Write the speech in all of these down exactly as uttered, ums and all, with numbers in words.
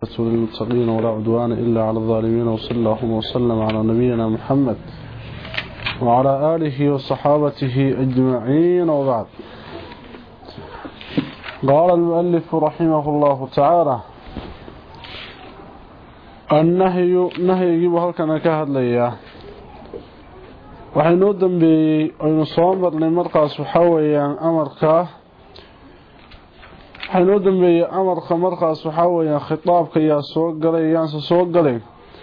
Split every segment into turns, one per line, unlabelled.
للمتقين ولا عدوان إلا على الظالمين، وصلى الله وسلم على نبينا محمد وعلى آله وصحابته أجمعين، وبعد. قال المؤلف رحمه الله تعالى: النهي نهي يجيب هلكنا كهد ليا waxaynu dambeeyay aynu soo marnay markaas waxa weeyaan amarka waxaynu dambeeyay amarka markaas waxa weeyaan khitaabka yaa soo galay yaan soo galay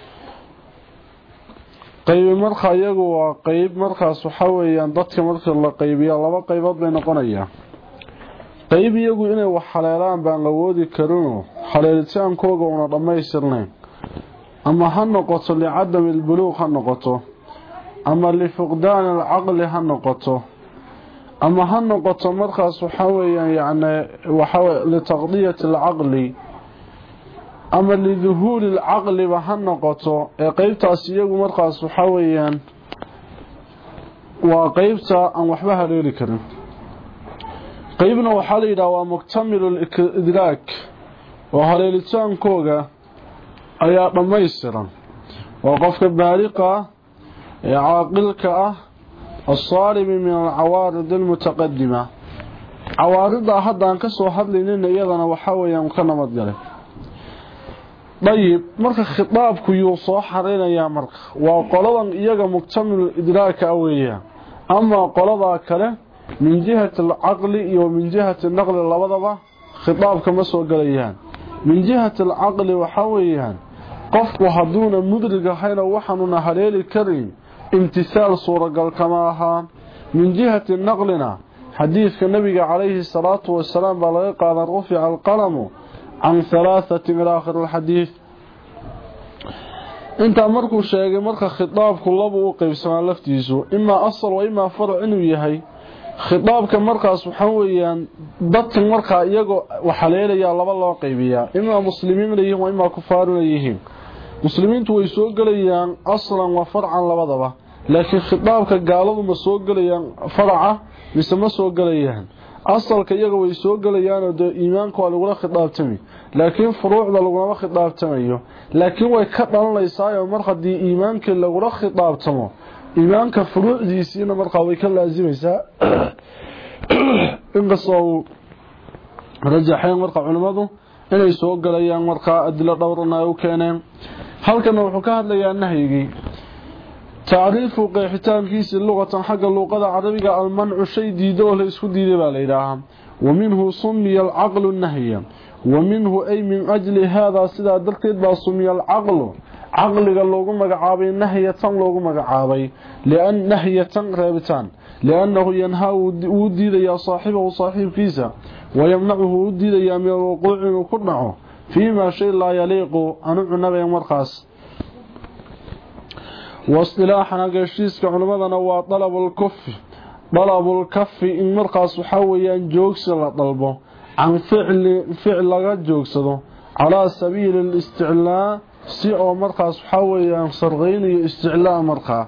qayb marka iyagu waa qayb markaas waxa weeyaan dadka marka la qaybiyo laba qaybood bay noqonayaan. qayb iyagu inay wax xaleelaan baan awoodi karin xaleelitaankooda una dhameystirnayn, ama ha noqoto li'adam al-buluugh ha noqoto, ama لفقدان العقل ha noqoto, ama ha noqoto markaas waxa weeyaan yaani waxa لتقضية العقل, ama لظهور العقل ha noqoto. ee qaybtaas iyagu markaas waxa weeyaan waa qaybta aan waxba haleeli karin. qaybna waxa la yiraahdaa waa muktamil al-idraak, oo haleelitaankooda ayaa dhameystiran, waa qofka baaliqa عاقلك اه الصارم من العوارض المتقدمة. عوارض هذا كسو حدلين iyadana waxa weeyaan ka nabad galay. طيب marka khitaabku uu soo xareynaya marka waa qoladan iyaga muktamil idraaka weeyaan, ama qolada kale min jihati al-aql iyo min jihati an-naql labadaba khitaabka ma soo galayaan. min jihati al-aql waxa weeyaan qofku haduuna mudriga hayna waxaanuna haleeli karin امتثال صورة قال كماها. من جهة النقلنا حديث النبي عليه الصلاة والسلام بلغي قال رفع القلم عن ثلاثة إلى آخر الحديث. انت مركو شيء مركو خطاب كله وقف سمع لفتيسو إما أصل وإما فرع إنه يهي خطابك مركو سبحانه ضدت مركو يقو وحليل يا الله الله قيبيا، إما مسلمين ليهم وإما كفار ليهم. muslimiintu way soo galayaan aslan wa farcan labadaba, laakiin khitaabka gaaladu ma soo galayaan farca mise ma soo galayaan. asalka iyaga way soo galayaan oo iimaanku waa lagu khitaabtami, laakiin furuucda lagu khitaabtamayo. laakiin way ka dhalanaysaa mar hadii iimaanka lagu khitaabtamo, iimaanka furuucdiisina markaa way ka laazimaysaa. inkastoo rajaxeen markaa culimadu inay soo galayaan markaa adilo dhowrna ay u keeneen. halkan wuxuu ka hadlayaa nahyigi taariifu qeexitaankiisa luqatan xagga luqada carabiga al-man'u shay diido oo la isku diiday baa la yiraahdaa. ومنه سمي العقل النهي، ومنه أي من أجل هذا سيدا درتيد با سمي العقل عقلga loogu magacaabay nahiyatan loogu magacaabay لأن نهيatan reebitaan لأنه ينهى وديدaya صاحبه صاحبkiisa ويمنعه وديدaya min wuquu'in ku dhaco فيما شيء لا يليق أن عنبه مرخص. واصطلاحنا قشيسك علمدنا وطلب الكف طلب الكف إن مرخص حويا جوكس لطلبه عن فعل فعل لغا جوكسده على سبيل الاستعلاء سيء مرخص حويا صرغين استعلاء مرخص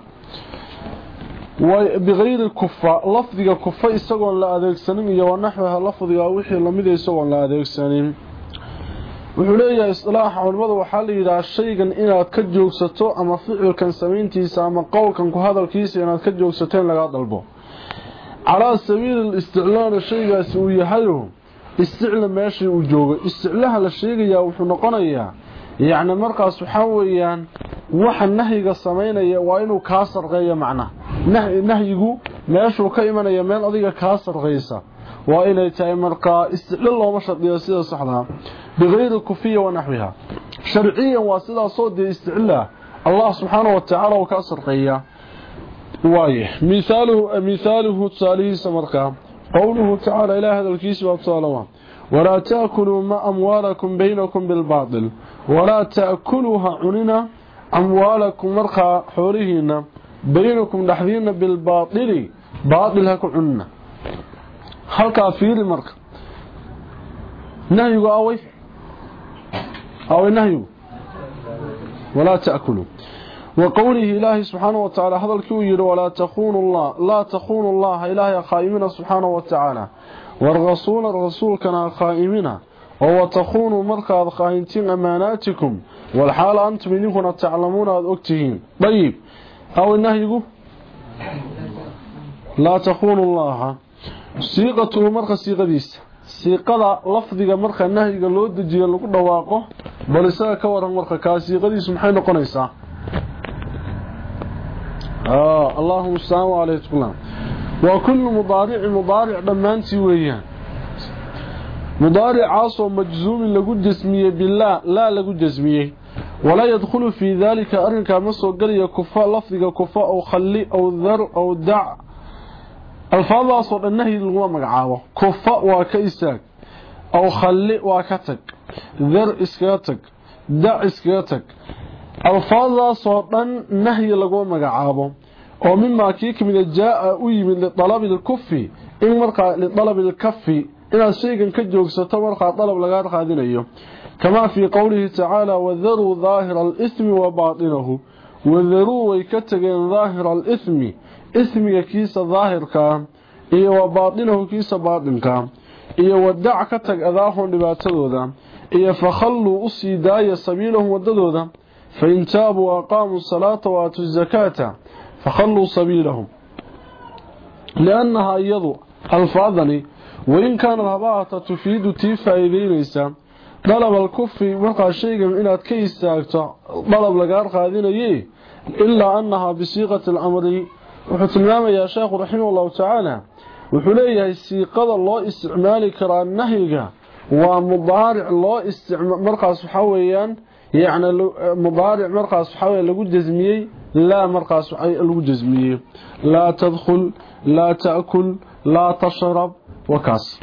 وبغير الكفة لفظك كفة إساقون لا أدركسانين ونحوها لفظك وحي لمدى إساقون لا أدركسانين. wuxuu leeyahay islaax culimadu waxa la yiraahdaa shaygan inaad ka joogsato ama ficilkan sameyntiisa ama qowlkan ku hadalkiisa inaad ka joogsateen laga dalbo ala sabiil isticlaal shaygaas uu yahay isticlaal meeshii uu joogo. isticlaal la sheegayaa wuxuu noqonayaa yaani markaas waxa weeyaan waxa nahyiga sameynaya waa inuu ka sarqeeyo macna nahyigu meeshuu ka imanaya meel adiga ka sarqeysa waa inay tahay markaa isticlaal loo mashadiyo sida saxda بغير الكفية ونحوها. شرعيا واسدا صوت استعلاء الله سبحانه وتعالى وكسر قيا وايه. مثاله مثاله تصاليه سمركا قوله تعالى إلى هذا الكيس وابصالوا ولا تأكلوا ما أموالكم بينكم بالباطل ولا تأكلوها عننا أموالكم مرخى حورهن بينكم لحظين بالباطل باطل هكو عننا. هل كافير المرخى نهي قاوي أو النهي ولا تأكلوا. وقوله إله سبحانه وتعالى هذا الكوير ولا تخونوا الله لا تخونوا الله إله خائمنا سبحانه وتعالى والرسول الرسول كان خائمنا وتخونوا مركا خائنتين أماناتكم والحال أنتم إنكم تعلمون أكتهين طيب أو النهي لا تخونوا الله صيغته مركا صيغة ديس صيغة لفظة مركا النهي لو دجي لو دواقه بل إساء كورا مركا كاسيغة ديس محين قنيسا آه اللهم السلام عليكم وكل مضارع مضارع دمانتي ويان مضارع عاصو مجزوم لغو جسميه بالله لا لغو جسميه ولا يدخل في ذلك أرنك مصر قرية كفاء لفظك كفاء أو خلي أو ذر أو دع الفاظ أصول النهي لغو مقعاوه كفاء وكيساك أو خلي وكتك ذر إسكاتك دع إسكاتك الفاظ أصول النهي لغو مقعاوه ومما كيك من الجاء أي من لطلب الكفي إن مرقى لطلب الكفي إن شيئا كجوكسة مرقى طلب لغار خادنيه كما في قوله تعالى وذروا ظاهر الإثم وباطنه وذروا ويكتغين ظاهر الإثم إثم كيس ظاهر كان إيه وباطنه كيس باطن كان إيه ودع كتغ أذاهم لباتدو ذا إيه فخلوا أسي داية سبيلهم وددو ذا فإن تابوا وقاموا الصلاة واتوا الزكاة فخلوا سبيلهم لأنها أيضا الفاظني وإن كان الهباءة تفيد تيفا إلينيسا طلب الكفي وقع شيئا إنها كيستاكتا طلب لقار قادينيه إلا أنها بصيغة الأمر وحتمام يا شيخ رحمه الله تعالى وحليه السيقظ الله استعمالي كرا النهيقة ومضارع الله استعمال مرقص حويا يعني مضارع مرقص حويا لقو جزميي لا مرقص لقو جزميي لا تدخل لا تأكل لا تشرب وكاس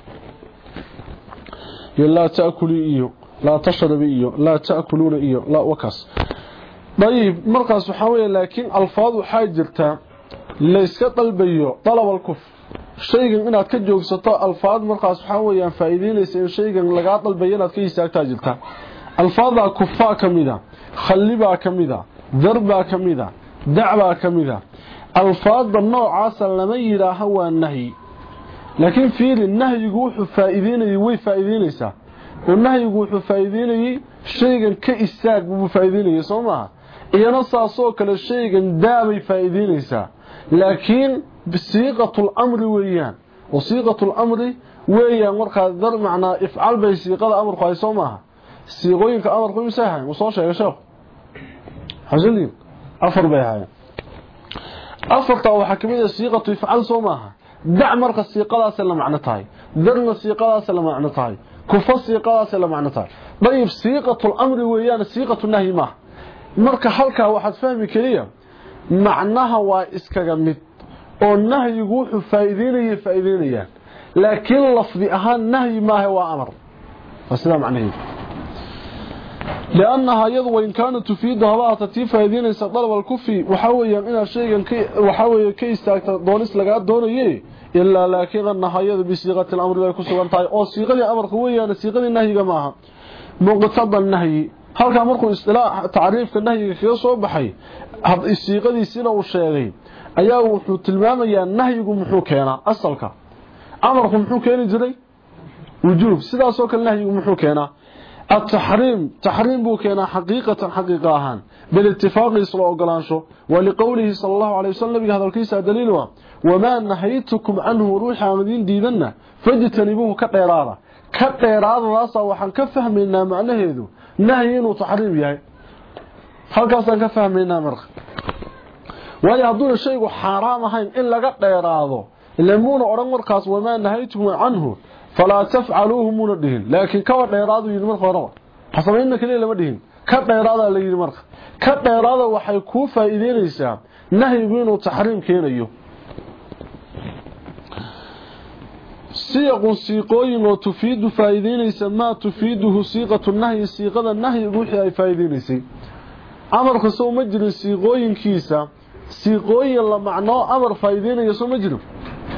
لا تأكل إيو لا تشرب إيو لا تأكلون إيو لا وكاس طيب مرقص حويا لكن الفاظ حاجرتا ليس طلبيو طلب الكف شيء إنها كجوكستا الفاظ مرقص حويا فايدين ليس شيء لغا طلبيو إنها كيستاكتا جرتا الفاظ كفاء كميدا خلبا كميدا ذربا كميدا دعبا كميدا الفاظ النوع عاصل لما يراها هو النهي لكن في النهي يقول فائدين يوي فائدينيسا والنهي يقول فائدين شيء كإستاق بفائدين صوما إيانا ساسو كلا شيء دابي فائدينيسا لكن بصيغة الأمر ويان وصيغة الأمر ويان مرقى الذر معنا افعل بي صيغة الأمر خواهي صوما صيغوين كأمر خواهي مساحة وصوشة يا شيخ حجلين أفر بيها أفر طاو حكمية صيغة افعل صوماها دع مرقى السيقظة سلم معنتها ذرنا السيقظة سلم معنتها كفى السيقظة سلم معنتها طيب سيقة الأمر ويانا سيقة النهي ما مرقى حلقة واحد فهمي كليا معناها وإسكاقمت والنهي يقول فايديني فايديني لكن لفظي أهان نهي ما هو أمر فالسلام عليكم لأنها يضوى إن كانت تفيد هباءة تفايدين طلب الكفي وحاويا إنها شيئا وحاويا كيستاك دونس لقاء دونيه إلا لكن أنها يضوى بصيغة الأمر لا يكسو أنتاي أو صيغة الأمر قوية صيغة النهي جماعة مقتضى النهي هل كان مركو استلاح تعريف النهي كيسو بحي الصيغة دي سنة والشيغين أياه تلماما النهي محو كينا أصلك أمركم محو كينا جري وجوب سيدا سوك النهي محو كينا التحريم تحريم بوكينا حقيقة حقيقة بالاتفاق يصلوا وقلانشو ولقوله صلى الله عليه وسلم هذا الكيس دليلها وما نهيتكم عنه روح عامدين ديدنا فاجتنبوه كقيرارة كقيرارة راسا وحن كفهمنا معنى هذو نهيين وتحريم ياهي هل كاسا كفهمنا مرخ ويهدون الشيء حرام هين إلا قيرارة لمون أرمر كاس وما نهيتكم عنه فلا تفعلوه مردهن لكن كوات ديرادو يدي marka hore xasameeyna kaliya lama dhihin ka deerada la yiri marka ka deerada waxay ku faa'iideynaysaa nahyigu inuu tahriim keenayo siyaqu siqooyin oo tufiidu faa'iideynaysa ma tufiiduhu siqatu nahyi siqada nahyi wixii ay faa'iideynaysay amarka soo ma jirin siqooyinkiisa siqooyin la macno amar faa'iideynaya soo ma jirin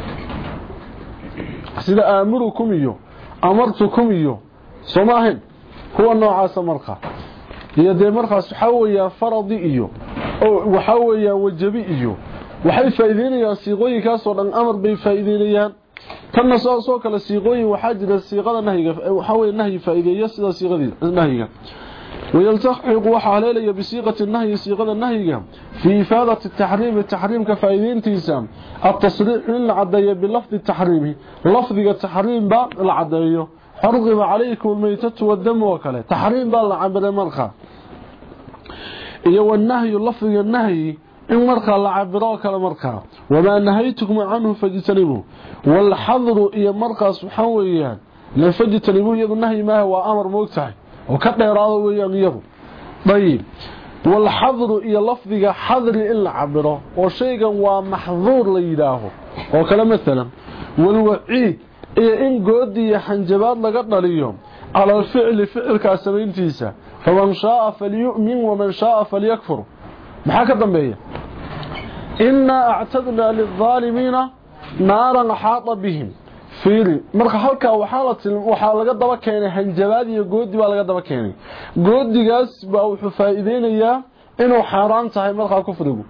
sida aamurukum iyo amartukum iyo soomahan kuwa noocaas marka iyo de markaas waxa weeyaa faradi iyo oo waxa weeyaa wajibi iyo waxay faa'iideynayaan siiqooyinkaas oo dhan amar bay faa'iideynayaan tan soo soo kala siiqooyin waxa jira siiqada nahyiga waxa weey nahyi faa'iideeyo sida siiqadii nahyiga ويلتحق وحاليليه بصيغه النهي صيغه النهي في افاده التحريم التحريم كفايدينتيسا التصريح للعديه بلفظ التحريم لفظ التحريم با العديه حرم عليكم الميتة والدم وكله تحريم با العبد مرخا iyo والنهي لفظ النهي in marka la cabiro kala marka wama nahaytukum anhu fajtanibu wal hadru iyo markaas waxa weeyaan la fajtanibu iyadu nahyi ma waa amar moogtahay oo ka dheeraado weeyaan iyadu bayib wal hadru iyo lafdiga hadri in la cabiro oo shaygan waa maxduur la yiraaho oo kala midalan wal waciid iyo in goodiyo hanjabaad laga dhaliyo ala ficil ficilka sameyntiisa faman shaa falyu'min waman shaa falyakfur maxaa ka dambeeya inna a'tadna lidh-dhaalimiina naaran haata bihim fiiri marka halka waxa la til waxa laga daba keenay hanjabaad iyo goodi baa laga daba keenay goodigaas baa wuxuu faa'iideynayaa inuu xaraan tahay marka kufrigu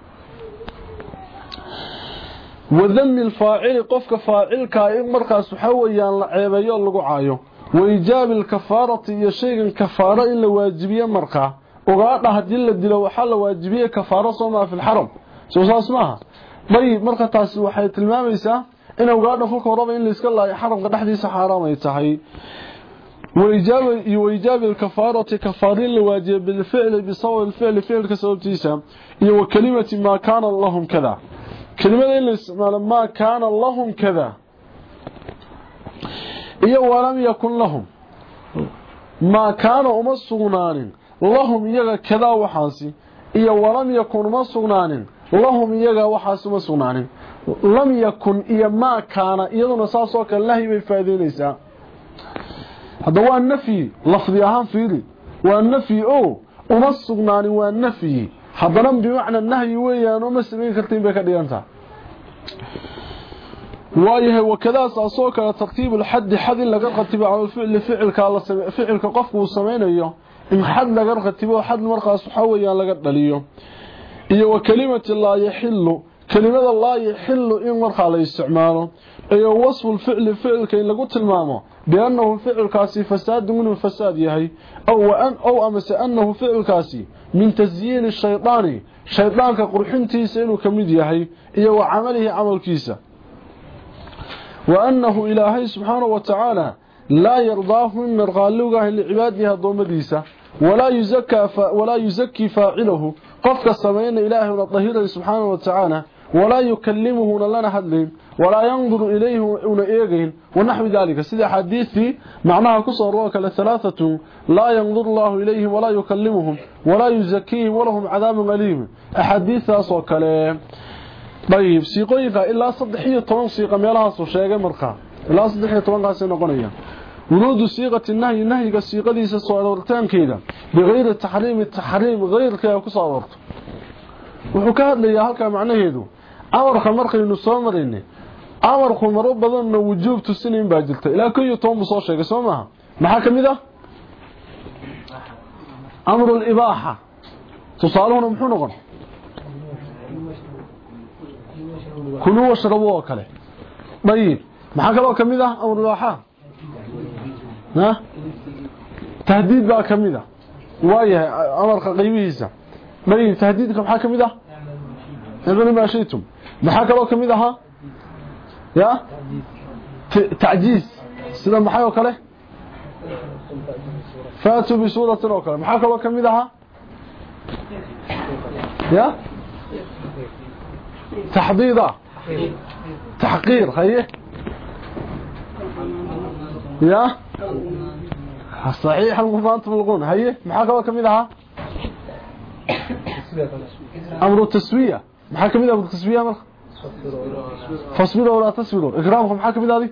wadam al-faa'il qofka faa'ilka in markaas waxa weeyaan la ceebayo lagu caayo وإيجاب الكفارة يشيغن كفارة إلا واجبية مرقى وقاعدة هدي اللي دلو وحال واجبية كفارة صومها في الحرم سوصا اسمها طيب مرقى تاسي وحية الماميسة إنه قاعدة فوق ورابع إن لسك الله يحرم قد حديث حرام يتحي وإيجاب, وإيجاب الكفارة كفارة إلا واجب بالفعل بصور الفعل فعل كسبب تيسا وكلمة ما كان اللهم كذا كلمة إلا اسمها ما كان اللهم كذا iyo walam yakun lahum ma kana umasugnanin lahum iyaga kada waxaasi iyo walam yakun umasugnanin lahum iyaga waxaasi umasugnanin lam yakun iyo ma kana iyaduna saasoo kale lahi bay faa'iideynaysaa hada waa nafi lafdi ahaan fiiri waa nafi oo umasugnanin waa nafi hadana bimaana nahyi weeyaan uma sameyn kartiin bay ka dhigantaa وايه وكذا ساسو كلا ترتيب الحد حد لغا قتبه على الفعل فعل كلا فعل قفكو سمينيو ان حد لغا قتبه حد markaas waxa weeyaan laga dhaliyo iyo وكلمه لا يحل كلمه لا يحل in marka la isticmaalo iyo wasf الفعل فعل كay lagu tilmaamo بانه فعل كاسي فساد من فساد yahay او ان او امس انه فعل كاسي من تزيين الشيطان شيطانka qurxintiisa inuu kamid yahay iyo عمله عملkiisa وأنه إلهي سبحانه وتعالى لا يرضاه من مرغالوغه لعباده ضمديسه ولا يزكى ف... ولا يزكي فاعله قفك السمين إلهي ونطهيره سبحانه وتعالى ولا يكلمه لنا حدلين ولا ينظر إليه ونئيغين ونحو ذلك سيدي حديثي معناها كسر وكال ثلاثة لا ينظر الله إليهم ولا يكلمهم ولا يزكيهم ولهم عذاب أليم أحاديث أصوى كلام طيب سيقويقا إلا صدحية طوان سيقا ميلها سوشيغا مرقا إلا صدحية طوان قاسي نقونيا ورود سيقة النهي النهي كالسيقة دي سيصورتان كيدا بغير التحريم التحريم غير كيا كصورت وحكاة لي هالكا معنى هيدو أمرخا مرقا ينصوى مريني أمرخا مرو بضن وجوب تسنين باجلتا إلا كي طوان بصوشيغا سوماها محاكم إذا أمر الإباحة تصالون محونغن كلوا واشربوا وكله طيب maxaa kale oo kamid ah amr waxa ha tahdiid baa kamid ah waayahay amarka qaybihiisa marin tahdiidka maxaa kamid ah ibn maashitum maxaa kale oo kamid ah ya ta'jiis sida maxay oo kale faatu bi suuratin oo kale maxaa kale oo kamid ah ya تحضيضه تحقير هي يا صحيح المفانت بالغون هي maxaa kale kamida امر التسويه maxaa kamida amru taswiya marka fasbiru wala tasbiru ikraamkum maxaa kamida adi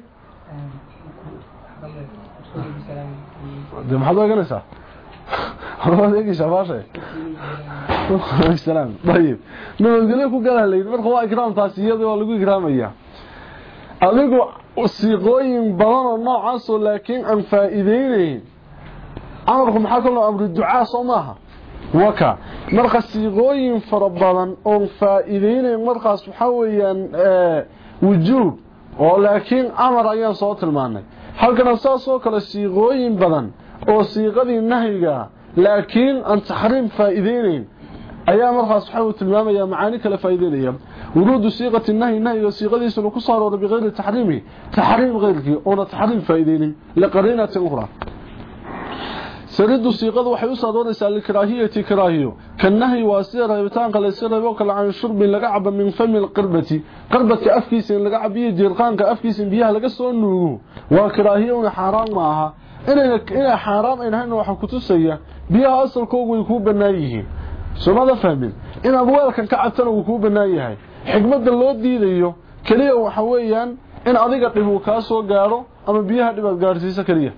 de maxaa oganaysa هو يجي شباشة السلام طيب نقول لكم قال لي marka waa ikraam taasiyada waa lagu ikraamaya adigu siiqooyin badan oo noocaas oo laakiin aan faa'iideeyeen amarku maxaa kale amru ducaa soomaha waka marka siiqooyin fara badan oo faa'iideeyeen markaas waxa weeyaan wujuub oo laakiin amar ayaan soo tilmaanay halkan asaasoo kale siiqooyin badan oo siiqadii nahyiga laakiin aan taxriim faa'iideynayn ayaa markaas waxa uu tilmaamayaa macaani kala faa'iideynaya wuruudu siiqati nahyi nahyiga siiqadiisuna ku soo rooray biqayri taxriimi taxriim qayrkii oo taxriim faa'iideynin la qarinatin ukhra saridu siiqadu waxay u soo rooraysaa likraahiyati karaahiyo kan nahyi waa sida reebitaanka la iska reebo kala aan shurbi laga cabo min fami alqirbati qarbadka afkiisa in laga cabiyo jirqaanka afkiisa in biyaha laga soo nuugo waa karaahiyo una xaraam ma aha inay inay xaraam aynahan waxa ku tusaya biyaha asalkoodu way ku banaan yihiin somada fahmin in abwaalkan ka cabtana uu ku banaan yahay xigmada loo diidayo kaliya waxa weeyaan in adiga dhib uu ka soo gaaro ama biyaha dhibad gaarsiisa kaliya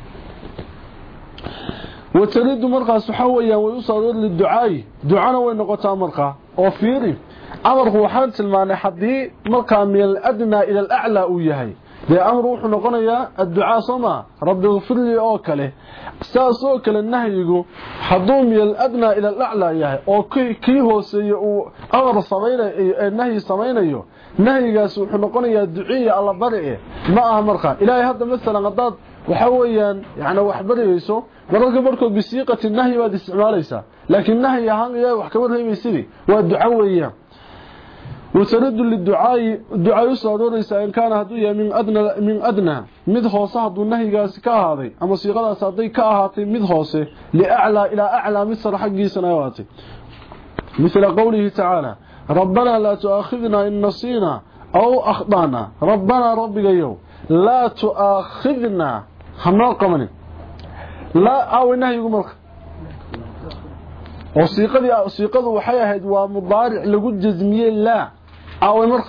وتريد مرقى سحويا ويصادر للدعاء دعانا وينقطع مرقى وفيري أمر هو حالة المعنى حدي مرقى من الأدنى إلى الأعلى ويهي دي أمر روح نقنيا الدعاء صمع رب اغفر لي أوكله ساس أوكل النهي يقول حضو من الأدنى إلى الأعلى يهي وكي كي هو سيئ أمر صمينا النهي صمينا يو نهي قاسو نقنيا الدعية على برئه معها مرقى إلهي هذا مثلا قداد وحويا يعني وحبريسو mararka barkood bisiiqati nahyi waad isticmaalaysaa laakiin nahyi ahaan iyo wax kama reebaysidii waa duco weeyaan وترد للدعاء دعاء صادريسا إن كان هدويا من أدنى من أدنى مد هوسه هدو نهيغاس ka ahaaday ama siiqadaas haday ka ahaatay mid hoose li'a'la ila a'la misr xaqiisana waati مثل قوله تعالى ربنا لا تؤاخذنا إن نسينا أو أخطأنا ربنا ربك يوم لا تؤاخذنا حماقمني لا أو إنه يقول وصيقة وصيقة وحياة ومضارع لقد جزمية لا أو مرخ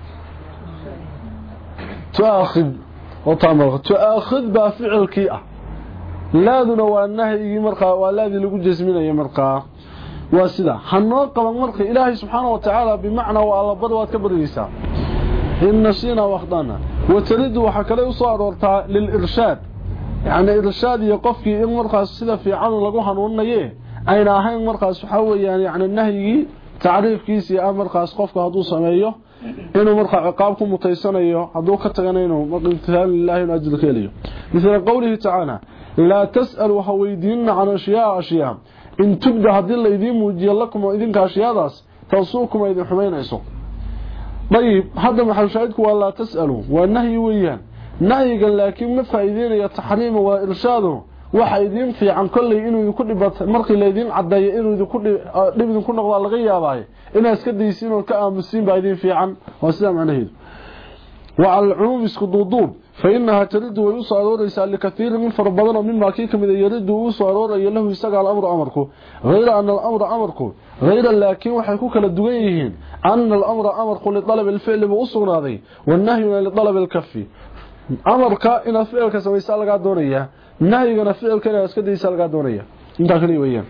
تؤاخذ وطامرخ تؤاخذ بفعل كيئة لا ذو نوى النهي مرخ ولا ذي لقد جزمية يمرخ واسدا حنوقب مرخ إلهي سبحانه وتعالى بمعنى وعلى بدوات كبر النساء إن نسينا واخضانا وترد وحكى له صار للإرشاد يعني إرشاد يقف إن مرخ السلة في عن لقوها ونيه أين أهين مرخص حويا يعني النهي تعريف كيسي أمرخص قفك هدو سميه إنه مرخص عقابكم متيسانيه هدو كتغنينه مقنثال الله نأجل كيليه مثل قوله تعالى لا تسأل وحويدين عن أشياء أشياء إن تبدأ هدي الله إذين موجيا لكم وإذين كأشياء داس توصوكم وإذين حمين عيسو طيب هذا محل شاهدكم ولا تسألوا والنهي ويان نهي قال لكن مفايدين يتحريم وإرشاده waxa idin fiican kulli inuu ku dhibato markii la idin cadeeyo inuu ku dhibin ku noqdo laga yaabay in iska deysiin oo ka aamusin baa idin fiican waa sida macnaheedu wa al-umum isku duudub fa inaha taridu wa yusaaruraysa likathir min farbadan min ma kii kamid yaridu u saarurayo lahu isaga al-amru amarku ghayra an al-amru amarku ghayra laakin waxay ku kala duwan yihiin an al-amru amarku li talab al-fi'l wa usugnaaday wa an-nahyu li talab al-kaffi amarka in ficilka sameeysa laga doonaya نهينا فعل كذا اسكديسا لغا دونيا انت كلي ويان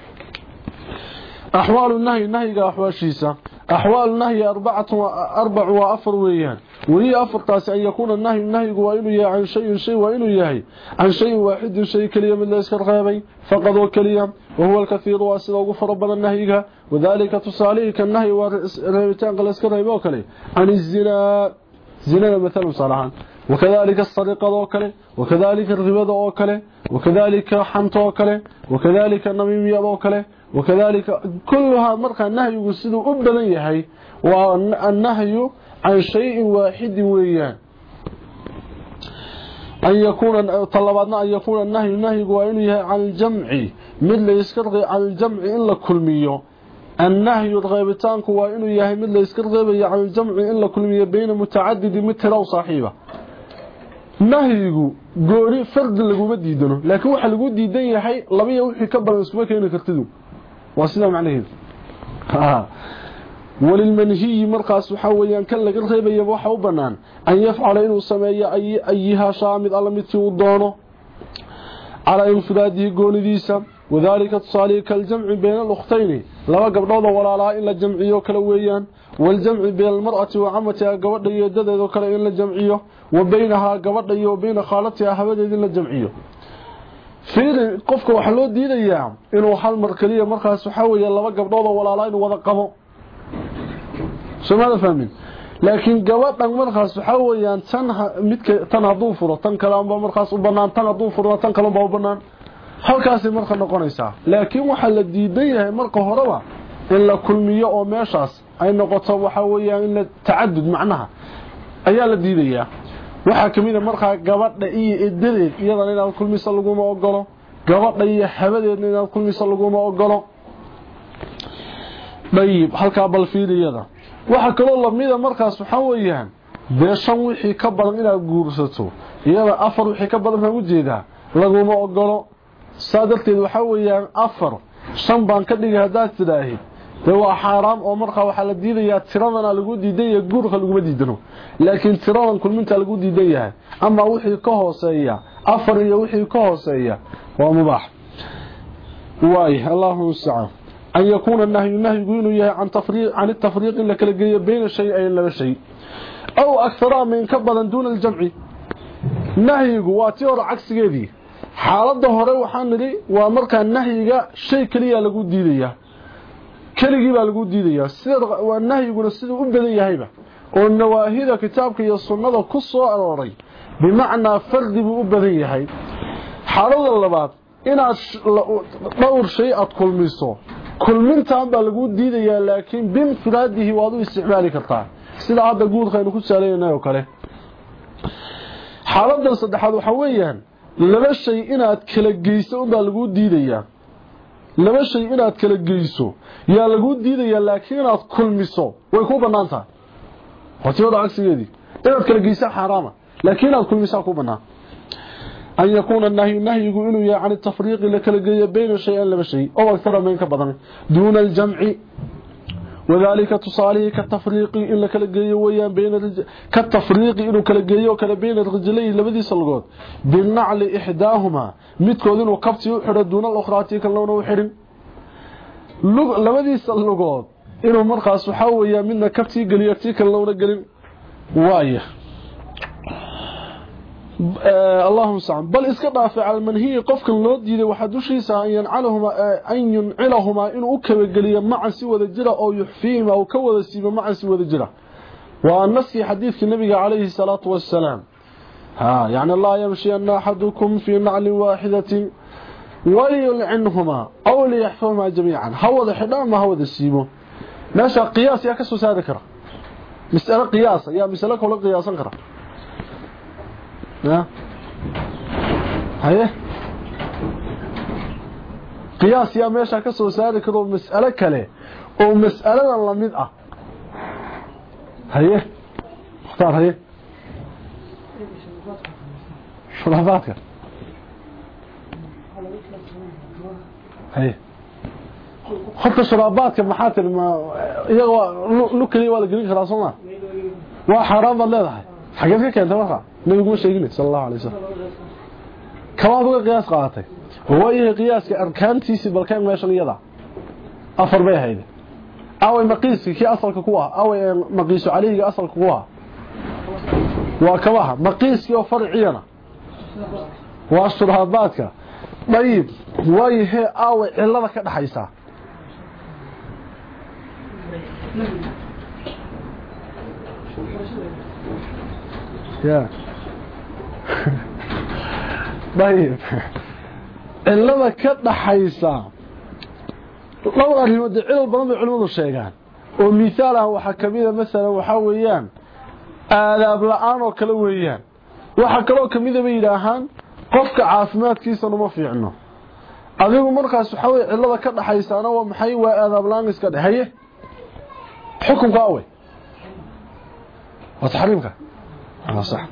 احوال النهي نهي احواشيسا احوال النهي اربعه واربع وافر ويان وهي افر تاس ان يكون النهي النهي وانه يا عن شيء شيء وانه يهي عن شيء واحد شيء كلمه لا يسكر غيبي فقد وكليا وهو الكثير واسد وغفر بدل النهي وذلك تصاليه كالنهي وريتان قال اسكر غيبي وكلي عن الزنا زنا مثلا صراحه وكذلك الصدقة وكله وكذلك الربا وكله وكذلك حنط وكله وكذلك النميمية وكله وكذلك كلها مرقى النهي يقصد أبدا يحي والنهي عن شيء واحد ويان أن يكون طلباتنا أن يكون النهي النهي وإنه عن الجمع مثل يسكر عن الجمع إلا كلمية النهي الغيبتان وإنه يهي مثل يسكر عن الجمع إلا كلمية بين متعدد مثل وصاحبه nahyigu goori fard lagu diidano laakiin waxa lagu diidan yahay labiyo wixii ka badan isku keenay kartidu waa sida macnaheedu ha walil manhi markaas waxa weeyaan kan laga reebay waxa u banaan an yafcala inuu sameeyo ay ayha shaamid alamiti u doono ala infiraadihi goonidiisa wadaalika tusaalika aljam'u bayna al-ukhtayn laba gabdhood walaalaa in la jamciyo kala weeyaan والجمع بين المرأة وعمتها قبضة يددد وكلا إن الجمعية وبينها قبضة وبين خالتها حبدة إن الجمعية في قفك وحلو دين أيام إنه حال مركلية مركز سحاوية لما قبضة ولا لا إنه وضقه شو ماذا فهمين laakiin gabadhan markaas waxa weeyaan tan midka tan haduu furo tan kale amba markaas u banaan tan haduu furo tan kale u banaan halkaas marka noqonaysa laakiin waxa la diidan yahay marka horeba in la kulmiyo oo meeshaas ay noqoto waxa weeyaan in la tacaddud macnaha ayaa la diidayaa waxa kamid ah marka gabadha iyo eedadeed iyadana inaad kulmiso lagu ma ogolo gabadha iyo habadeedna inaad kulmiso lagu ma ogolo bayib halka bal fiiliyada waxa kale oo lamida markaas waxa weeyaan beeshan wixii ka badan inaad guursato iyada afar wixii ka badan u jeedaa lagu ma ogolo saadalteed waxa weeyaan afar shan baan ka dhigay hadaa tidaahay waa xaraam oo marka waxa la diidayaa tiradana lagu diiday guurka lagu diidano laakiin tiradan kulminta lagu diidayaa ama wixii ka hooseeya afar iyo wixii ka hooseeya waa mubaax waay Allahu subhanahu an yakuna nahyu nahyu inuu yahay an tafriiq an tafriiq in la kala geeyo bayna shay'ayn laba shay aw akthara min ka badan duuna al-jam'i nahyigu waa tii cagsigeedii xaaladda hore waxaan niri waa marka nahyiga shay kaliya lagu diidayaa كلغي با lagu diidaya sida waa nahyiguna sida u badan yahayba oo nawaahida kitaabka iyo sunnada ku soo arooray bimaana fardi buu u badan yahay xaalada labaad inaad dhowr shay aad kulmiso kulmintaan baa lagu diidaya laakiin bin firaadihi waad u isticmaali kartaa sida hadda guurkaynu ku saaleeynayo kale xaalada saddexaad waxa weeyaan laba shay inaad kala geyso baa lagu diidaya laba shay inaad kala geyso yaa lagu diidaya laakiin inaad kulmiso way ku banaantaa watiyoda cagsigeedii inaad kala geyso xaraama laakiin inaad kulmiso ku banaan an yakuna nahyu nahyigu inuu yahay aan tafriiq la kala geeyo bayna shay'an laba shay oo akthar min ka badan duuna al-jam'i wadaalika tusalihi ka tafriiqi in la kala geeyo weeyaan bayna ka tafriiqi inuu kala geeyo kala bayna rijlay labadiisa lugood binacli ihdaahuma midkood inuu kabti u xiro duuna al-ukhraati kalawna u xirin labadiisa lugood inuu markaas waxa weeyaan midna kabti galiyo tii kalawna galin waaya اللهم سبحانه بل اسك دافع على المنهي قفك لو ديده waxa dushiisa an yanalahuma an yunilahuma inuu kaba galiyo macan si wada jira oo yuxfiima oo ka wada siiba macan si wada jira waa nasi xadiiska nabiga kaleeyhi salaatu wassalaam ha yani allah yamshi an ahadukum fi na'l wahidatin waliyul'inhuma aw liyahfuma jami'an hawada xidama hawada siibo meesha qiyaas ya ka soo saari kara mas'ala qiyaas ya mas'ala kala qiyaasan kara ها هي قياس يا meesha ka soo saari karo mas'ala kale oo mas'aladan la mid ah haye xataa haye shurabaadka haye xataa shurabaadka maxaa tirma iyaga lu kaliya wala gelin karaa Soomaa waa xaraam leedahay xageed ka keentay marka nabigu sheegay sallallahu alayhi wasallam kama uga qiyaas qaatay oo ay qiyaaska arkaantiisi balkan meeshan iyada afar bay hayde aw maqiiski ki asalka ku ah aw maqiisu caliga asalka ku ah waa kabaha maqiiski oo farciyana waa shurabaadka dayib way he aw cilada ka dhaxaysa يا طيب إلا كدحيسا لو أريد علم بلد علماء الشيغان ومثالها وحكمية مثلا وحاويان آلاب لآن وكلويان وحكلو كميدة بيداهان قفك عافمات كيسا نمفي عنه أذيب مركز وحاوي إلا كدحيسا أنا ومحي وآلاب لآن اسكاد هيه حكم قاوي وتحريمك أنا صح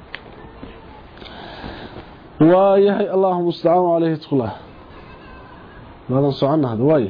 ويحي اللهم استعان عليه تقوله ماذا نصعنا هذا واي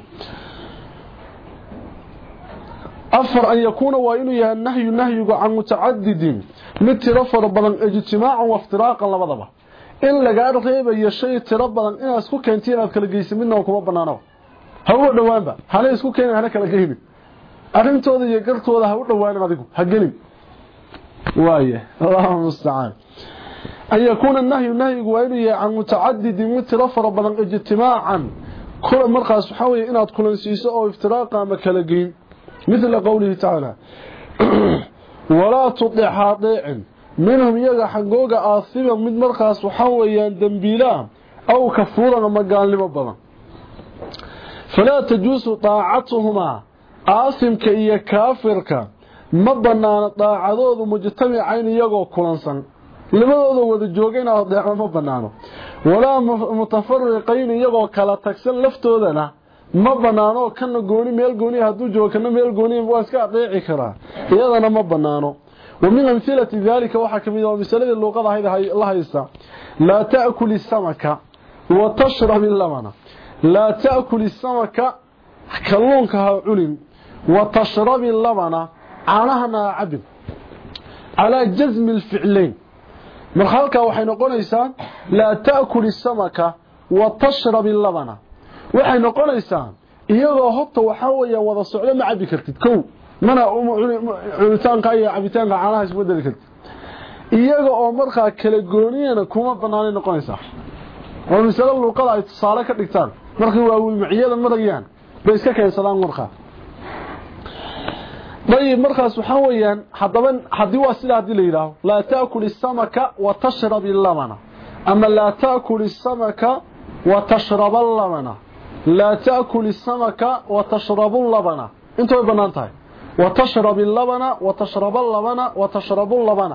أفر أن يكون وإنه يهي النهي النهي عن متعدد مترفر بلن اجتماعا وافتراقا لبضبه إن لقى رغيبا يشي تربضا إن أسكو كنتين أذكال قيس منه وكما بنانه هو دوان با هل أسكو كين هناك لقيني أرمتو ذي يقرتو ذا هو دوان ماذيكو هقلي وايه اللهم استعان أن يكون النهي النهي وإنه عن متعدد مترفر بلن اجتماعا كل مرقى سحاوية إنها تكون سيساء أو افتراقا مكالقين مثل قوله تعالى ولا تطيع طيع منهم يغا حقوق آثما من مرخص وحويا دنبيلا أو كفورا مقال لما بضا فلا تجوز طاعتهما آثم كإيا كافرك مبنان طاعدود مجتمعين يغو كلانسان لماذا وذا جوغين أضيع مبنانو ولا متفرقين يغو كلا تكسن لفتودنا مبنانو كان قوني ميل قوني هدو جو كان ميل قوني واسكا أضيعي كرا يغانا مبنانو ومن أمثلة ذلك وحكم إذا ومثلة اللغة هذا الله يسا لا تأكل السمكة وتشرب اللبن لا تأكل السمكة كلونك علم وتشرب اللبن عناها عبد على جزم الفعلين من خلقها وحين قوليسان لا تأكل السمكة وتشرب اللبن وحين قوليسان إيضا هطا وحاوية وضا سعلا مع بكرتد كو mana cunitaanka iyo cabitaanka caanaha isku bedeli karta iyaga oo markaa kala gooniyana kuma banaanay noqonaysa oo misal luqada ay tusaale ka dhigtaan markii waa wilmiciyada marayaan bay iska keensadaan markaa bay markaas waxa weeyaan hadaba hadii waa sida hadii la yiraahdo la taakul samaka wa tashrab al-lamana ama la taakul samaka wa tashrab al-lamana la taakul samaka wa tashrab al-labana inta banaan tahay وتشرب اللبن وتشرب اللبن وتشرب اللبن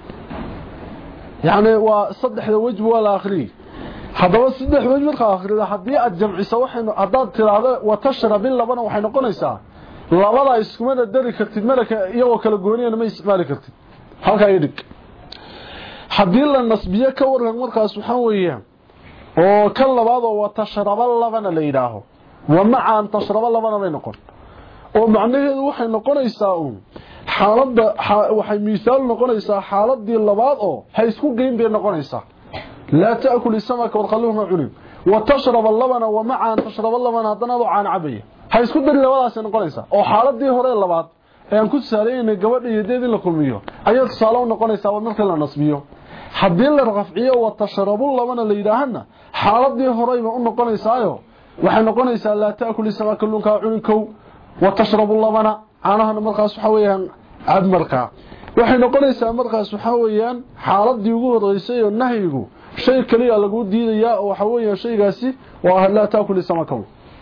يعني وصدح الوجه والاخري هذا صدح وجه الاخري hadii aad jamciso waxaynu hadaad tiraahdo وتشرب اللبن waxay noqonaysaa labada iskumada dari kartid marka iyagoo kala gooniyana ma isticmaali kartid halka ay dhig hadii la nasbiyo ka waran markaas waxa weeyaan oo kan labaad oo وتشرب اللبن la yiraaho wama aan tashrab اللبن bay noqon oo macnaheedu waxay noqonaysaa uu xaaladda waxay miisaal noqonaysaa xaaladii labaad oo hay isku geyn bay noqonaysaa la taakul samaka wa khalluhu ulim wa tashrab al-labana wa ma'a tashrab al-labana hadanadu aan cabaya hay isku dari labadaas noqonaysaa oo xaaladii hore labaad ayaan ku saaleeyay gabadha yadeed in la kulmiyo ayaa tusaale noqonaysaa marka la nasbiyo hadii la rafciyo wa tashrab al-labana la yiraahna xaaladii hore ay u noqonaysaayo waxay noqonaysaa la taakul samaka lunka ulinkow وتشرب اللبن عنها مرقاس waxa weeyaan aad marka waxay noqonaysaa markaas waxa weeyaan xaaladii ugu horeysay oo nahyigu shay kaliya lagu diidayaa oo waxa weeyaan shaygaasi waa la taakul samaka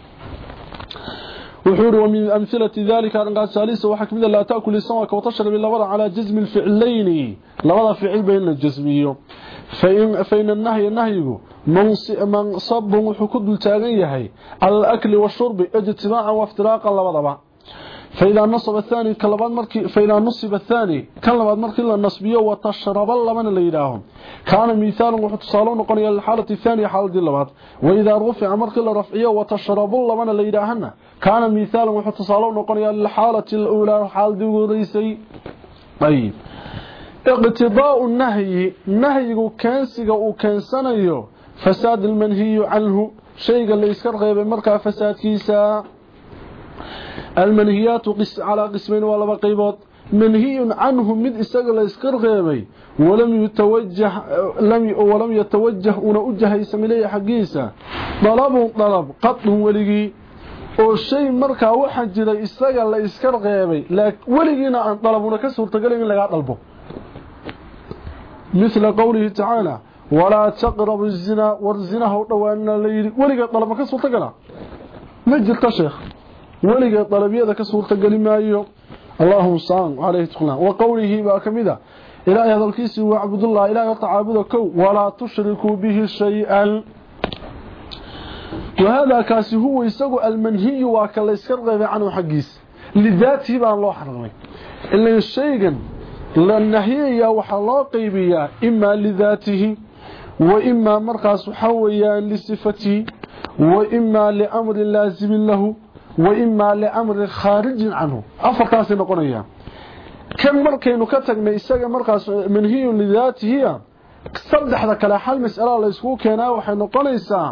وحور ومن امثله ذلك ان قال ثالث waxa kamid la taakul samaka وتشرب اللبن على جزم الفعلين labada ficil bayn la jazmiyo فإن فإن النهي نهيه منصب وحكد تاغن yahay على الاكل والشرب اجتماعا وافتراقا لبدبا فإذا نصب الثاني كلبان markii فإذا نصب الثاني كلبان markii la nasbiyo وتشرب اللبن la yiraahdo كان مثال وحتصالو noqonaya الحاله الثانيه حالدii labaad وإذا رفع markii la rafciyo وتشرب اللبن la yiraahna كان مثال وحتصالو noqonaya الحاله الاولى حالدii ugu horeysay طيب اقتضاء النهي نهي كانسيغا او كانسanayo فساد المنهي عنه شيء اللي يسكر غيبه marka fasaadkiisa المنهيات قس على قسمين ولا قيبود منهي عنه mid isaga la iskar غيبay ولم يتوجه لم ولم يتوجه una ujahay sameeyay xaqiisa طلب طلب قط ولigi oo shay marka waxa jira isaga la iskar غيبay laakiin waligiina aan talabuna ka suurtagalin in laga dalbo مثل قوله تعالى ولا تقربوا الزنا والزنا هو دوانا ليري وليغا طلب ka suurta gala ma jirto sheekh وليغا طلبيada ka suurta gali maayo Allahumma salli alayhi taqala wa qawlihi ba kamida ila hadalkiisi wa abdullah ila ta'abudu kow wala tushriku bihi shay'an وهذا كاسي هو يسقو المنهي وكلا يسكر عنه حقيس لذاته بان لو حرمay illa shaygan النهي waxa loo qaybiyaa imma lidatihi wa imma markaas waxa weeyaan lisifati wa imma li amri lazim lahu wa imma li amri kharij anhu afartaas noqonaya kan markaynu ka tagnay isaga markaas manhiyu lidatihi saddexda kala hal mas'ala la isku keenaa waxay noqonaysaa